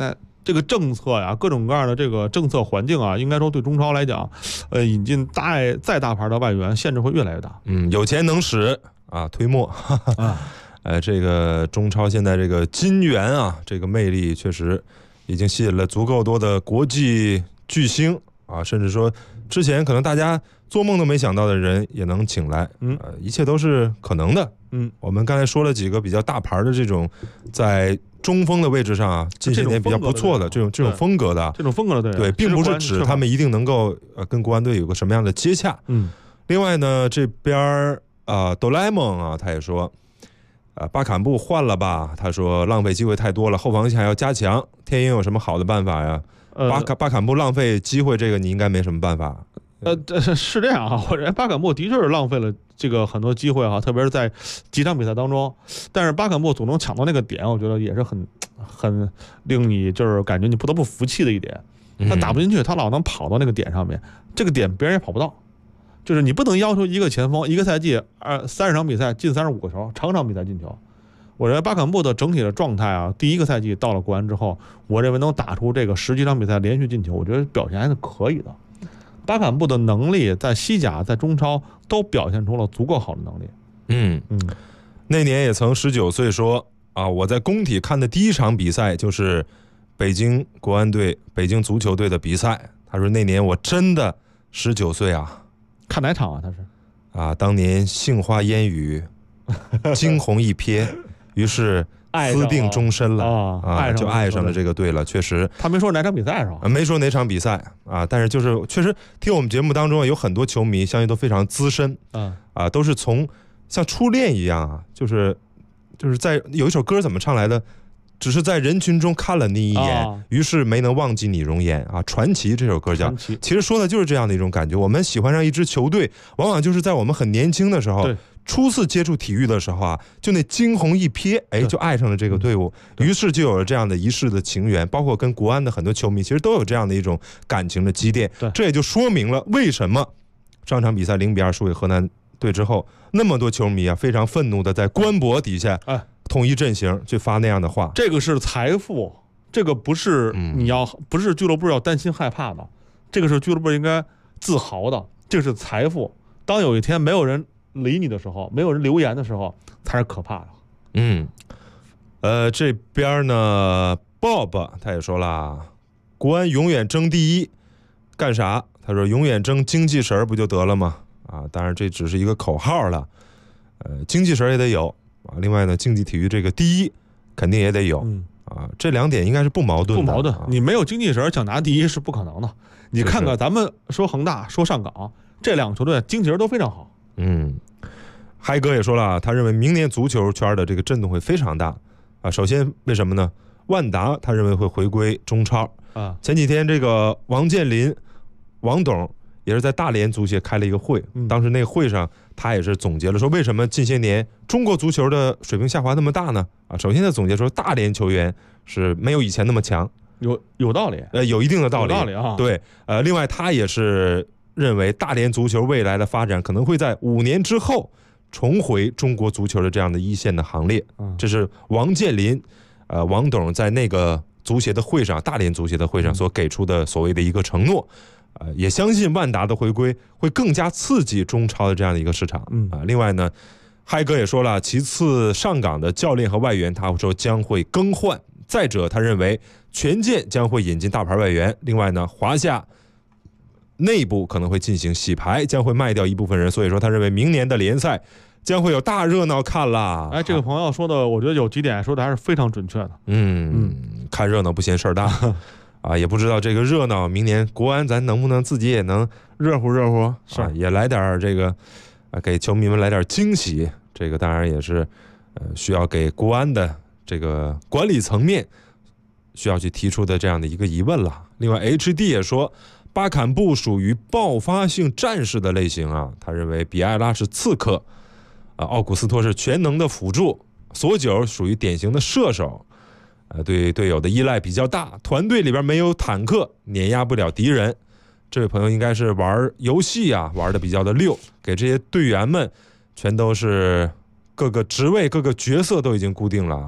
这个政策呀，各种各样的这个政策环境啊，应该说对中超来讲，引进再大牌的外援限制会越来越大。 有钱能使啊，推磨这个中超现在这个金元啊，这个魅力确实已经吸引了足够多的国际巨星啊，甚至说之前可能大家做梦都没想到的人也能请来，一切都是可能的。我们刚才说了几个比较大牌的这种在中锋的位置上啊，近些年比较不错的这种风格的对，并不是指他们一定能够跟国安队有个什么样的接洽。另外呢，这边哆啦 A 梦啊，他也说巴坎布换了吧，他说浪费机会太多了，后防线还要加强。天鹰有什么好的办法呀？巴坎布浪费机会，这个你应该没什么办法。 是这样啊，我认为巴坎布的确是浪费了这个很多机会哈，特别是在几场比赛当中。但是巴坎布总能抢到那个点，我觉得也是很令你就是感觉你不得不服气的一点。他打不进去，他老能跑到那个点上面，这个点别人也跑不到。就是你不能要求一个前锋一个赛季30场比赛进35个球，场场比赛进球。我认为巴坎布的整体的状态啊，第一个赛季到了国安之后，我认为能打出这个10几场比赛连续进球，我觉得表现还是可以的。巴坎布的能力在西甲在中超都表现出了足够好的能力。 那年也曾19岁说啊，我在工体看的第一场比赛就是北京国安队北京足球队的比赛。他说那年我真的19岁啊。 看哪场啊？他是当年杏花烟雨惊鸿一瞥，于是私定终身了就爱上了这个队了。确实他没说哪场比赛是吧？ 没说哪场比赛但是就是确实听我们节目当中有很多球迷相信都非常资深都是从像初恋一样啊，就是在有一首歌怎么唱来的，只是在人群中看了你一眼，于是没能忘记你容颜传奇这首歌叫，其实说的就是这样的一种感觉。我们喜欢上一支球队，往往就是在我们很年轻的时候，初次接触体育的时候就那惊鸿一瞥，就爱上了这个队伍，于是就有了这样的一世的情缘。包括跟国安的很多球迷其实都有这样的一种感情的积淀。这也就说明了为什么上场比赛0-2输给河南队之后，那么多球迷非常愤怒的在官博底下统一阵型去发那样的话。 这个是财富，这个不是不是俱乐部要担心害怕的，这个是俱乐部应该自豪的，这是财富。当有一天没有人理你的时候，没有人留言的时候，才是可怕的。这边呢 Bob 他也说了，国安永远争第一，干啥？他说永远争精气神不就得了吗？当然这只是一个口号了，精气神也得有另外呢，竞技体育这个第一肯定也得有这两点应该是不矛盾的。 你没有精气神想拿第一是不可能的。你看看咱们说恒大说上港这两个球队精气神都非常好。 嗨哥也说了，他认为明年足球圈的这个震动会非常大首先为什么呢？万达他认为会回归中超前几天这个王健林王董也是在大连足协开了一个会，当时那个会上他也是总结了说，为什么近些年中国足球的水平下滑那么大呢？首先他总结说，大连球员是没有以前那么强， 有道理， 有一定的道理，对，另外他也是认为大连足球未来的发展可能会在5年之后重回中国足球的这样的一线的行列。这是王健林王董在那个足协的会上，大连足协的会上所给出的所谓的一个承诺。也相信万达的回归会更加刺激中超的这样的一个市场。另外呢，嗨哥也说了，其次上港的教练和外援他说将会更换，再者他认为权健将会引进大牌外援，另外呢华夏内部可能会进行洗牌，将会卖掉一部分人，所以说他认为明年的联赛将会有大热闹看啦。 这个朋友说的我觉得有几点说的还是非常准确的。 看热闹不嫌事儿大也不知道这个热闹明年国安咱能不能自己也能热乎热乎也来点这个给球迷们来点惊喜。这个当然也是需要给国安的这个管理层面需要去提出的这样的一个疑问了。另外 HD 也说，巴坎布属于爆发性战士的类型他认为比埃拉是刺客奥古斯托是全能的辅助，索九属于典型的射手对队友的依赖比较大，团队里边没有坦克，碾压不了敌人。这位朋友应该是玩游戏玩的比较的溜，给这些队员们全都是各个职位各个角色都已经固定了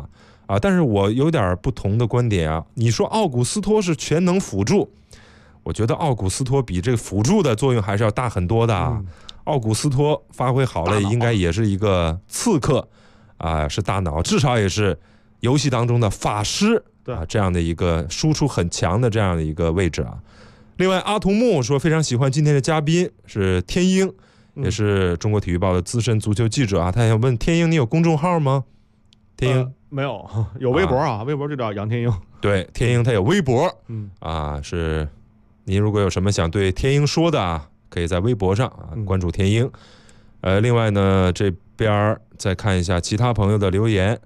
啊。但是我有点不同的观点啊。你说奥古斯托是全能辅助，我觉得奥古斯托比这个辅助的作用还是要大很多的啊。奥古斯托发挥好了，应该也是一个刺客啊，是大脑，至少也是游戏当中的法师啊，这样的一个输出很强的这样的一个位置啊。另外，阿童木说非常喜欢今天的嘉宾是天鹰，也是中国体育报的资深足球记者啊。他想问天鹰，你有公众号吗？天鹰、 没有，有微博啊，微博就叫杨天鹰。 对，天鹰他有微博，是您如果有什么想对天鹰说的啊，可以在微博上啊关注天鹰。另外呢，这边再看一下其他朋友的留言。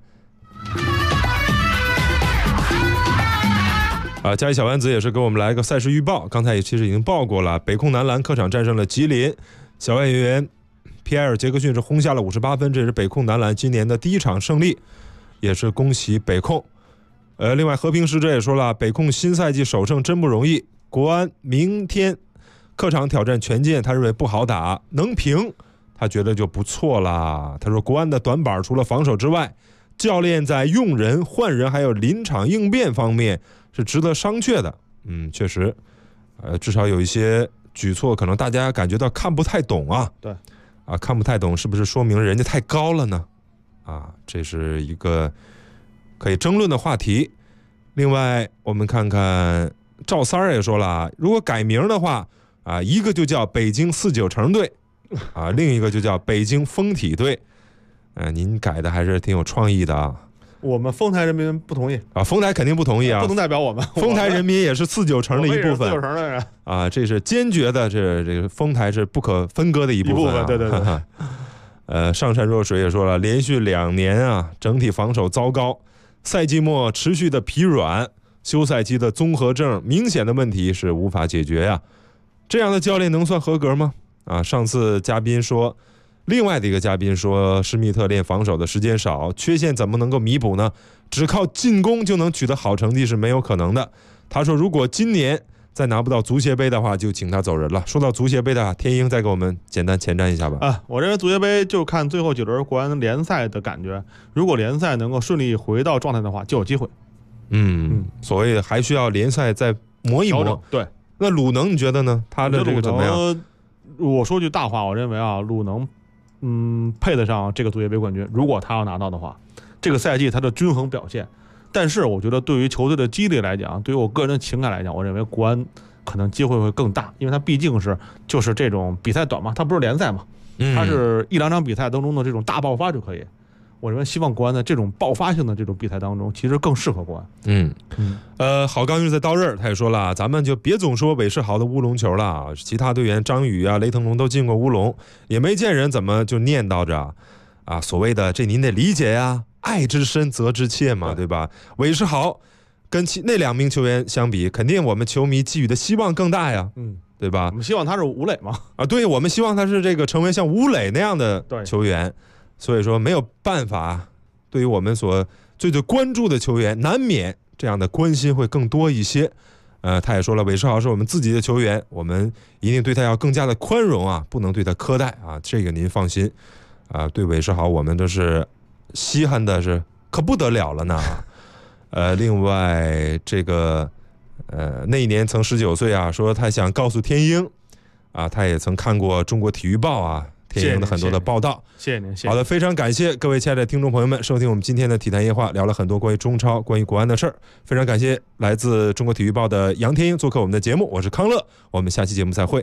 嘉义小丸子也是给我们来个赛事预报，刚才也其实已经报过了，北控男篮客场战胜了吉林，小外援皮埃尔杰克逊是轰下了58分，这是北控男篮今年的第一场胜利，也是恭喜北控。另外和平使者也说了，北控新赛季首胜真不容易，国安明天客场挑战权健，他认为不好打，能平他觉得就不错啦。他说国安的短板除了防守之外，教练在用人换人还有临场应变方面是值得商榷的。确实至少有一些举措可能大家感觉到看不太懂啊。 对看不太懂是不是说明人家太高了呢？这是一个可以争论的话题。另外我们看看赵三儿也说了，如果改名的话一个就叫北京49城队另一个就叫北京风体队。您改的还是挺有创意的啊。 我们丰台人民不同意丰台肯定不同意啊， 不能代表我们。 丰台人民也是49城的一部分， 49城的人这是坚决的，这个丰台是不可分割的一部分。 对对对。 上善若水也说了，连续2年整体防守糟糕，赛季末持续的疲软，休赛期的综合症明显的问题是无法解决呀。这样的教练能算合格吗？上次嘉宾说。另外的一个嘉宾说，施密特练防守的时间少，缺陷怎么能够弥补呢？只靠进攻就能取得好成绩是没有可能的。他说，如果今年再拿不到足协杯的话，就请他走人了。说到足协杯的，天鹰再给我们简单前瞻一下吧。 我认为足协杯就看最后几轮国安联赛的感觉，如果联赛能够顺利回到状态的话，就有机会。 所谓还需要联赛再磨一磨。 对， 那鲁能你觉得呢？他的这个怎么样？ 我说句大话，我认为鲁能。配得上这个足协杯冠军，如果他要拿到的话，这个赛季他的均衡表现。但是我觉得对于球队的激励来讲，对于我个人的情感来讲，我认为国安可能机会会更大，因为他毕竟就是这种比赛短嘛，他不是联赛嘛，他是1-2场比赛当中的这种大爆发就可以。我认为希望国安的这种爆发性的这种比赛当中，其实更适合国安。 郝刚又在刀刃，他也说了，咱们就别总说韦世豪的乌龙球了，其他队员张宇雷腾龙都进过乌龙，也没见人怎么就念叨着所谓的这您得理解呀，爱之深责之切嘛，对吧？韦世豪跟那2名球员相比，肯定我们球迷寄予的希望更大呀，对吧？ 我们希望他是吴磊嘛？ 对，我们希望他是这个成为像吴磊那样的球员。所以说没有办法，对于我们所最关注的球员，难免这样的关心会更多一些。他也说了，韦世豪是我们自己的球员，我们一定对他要更加的宽容不能对他苛待这个您放心。对韦世豪我们都是稀罕的是可不得了了呢。另外这个那一年曾19岁说他想告诉天鹰他也曾看过中国体育报天鹰的很多的报道。 谢谢您。 好的，非常感谢各位亲爱的听众朋友们收听我们今天的体坛夜话，聊了很多关于中超关于国安的事儿。非常感谢来自中国体育报的杨天鹰做客我们的节目，我是康乐，我们下期节目再会。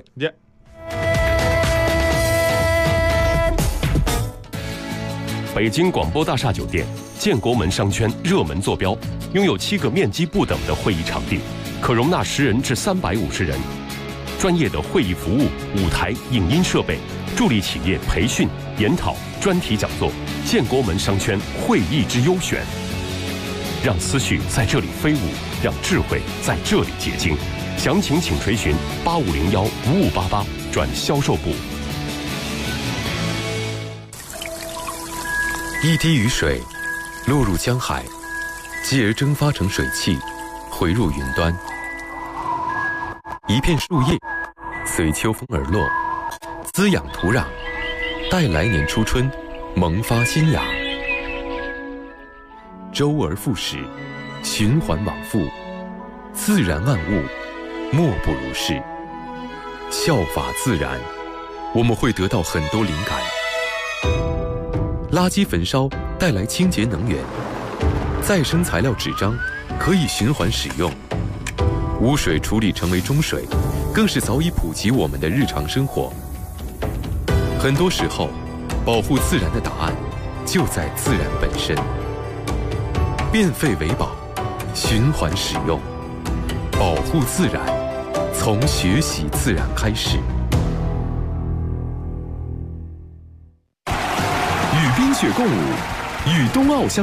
北京广播大厦酒店建国门商圈热门坐标，拥有7个面积不等的会议场地，可容纳10人至350人。专业的会议服务、舞台、影音设备，助力企业培训、研讨、专题讲座。建国门商圈会议之优选，让思绪在这里飞舞，让智慧在这里结晶。详情请垂询8501-5588转销售部。 一滴雨水落入江海，继而蒸发成水汽，回入云端。一片树叶随秋风而落，滋养土壤，待来年初春萌发新芽。 周而复始，循环往复，自然万物莫不如是。效法自然，我们会得到很多灵感。垃圾焚烧带来清洁能源，再生材料纸张可以循环使用，污水处理成为中水，更是早已普及我们的日常生活。很多时候，保护自然的答案就在自然本身。变废为宝，循环使用，保护自然，从学习自然开始。 与冰雪共舞，与冬奥相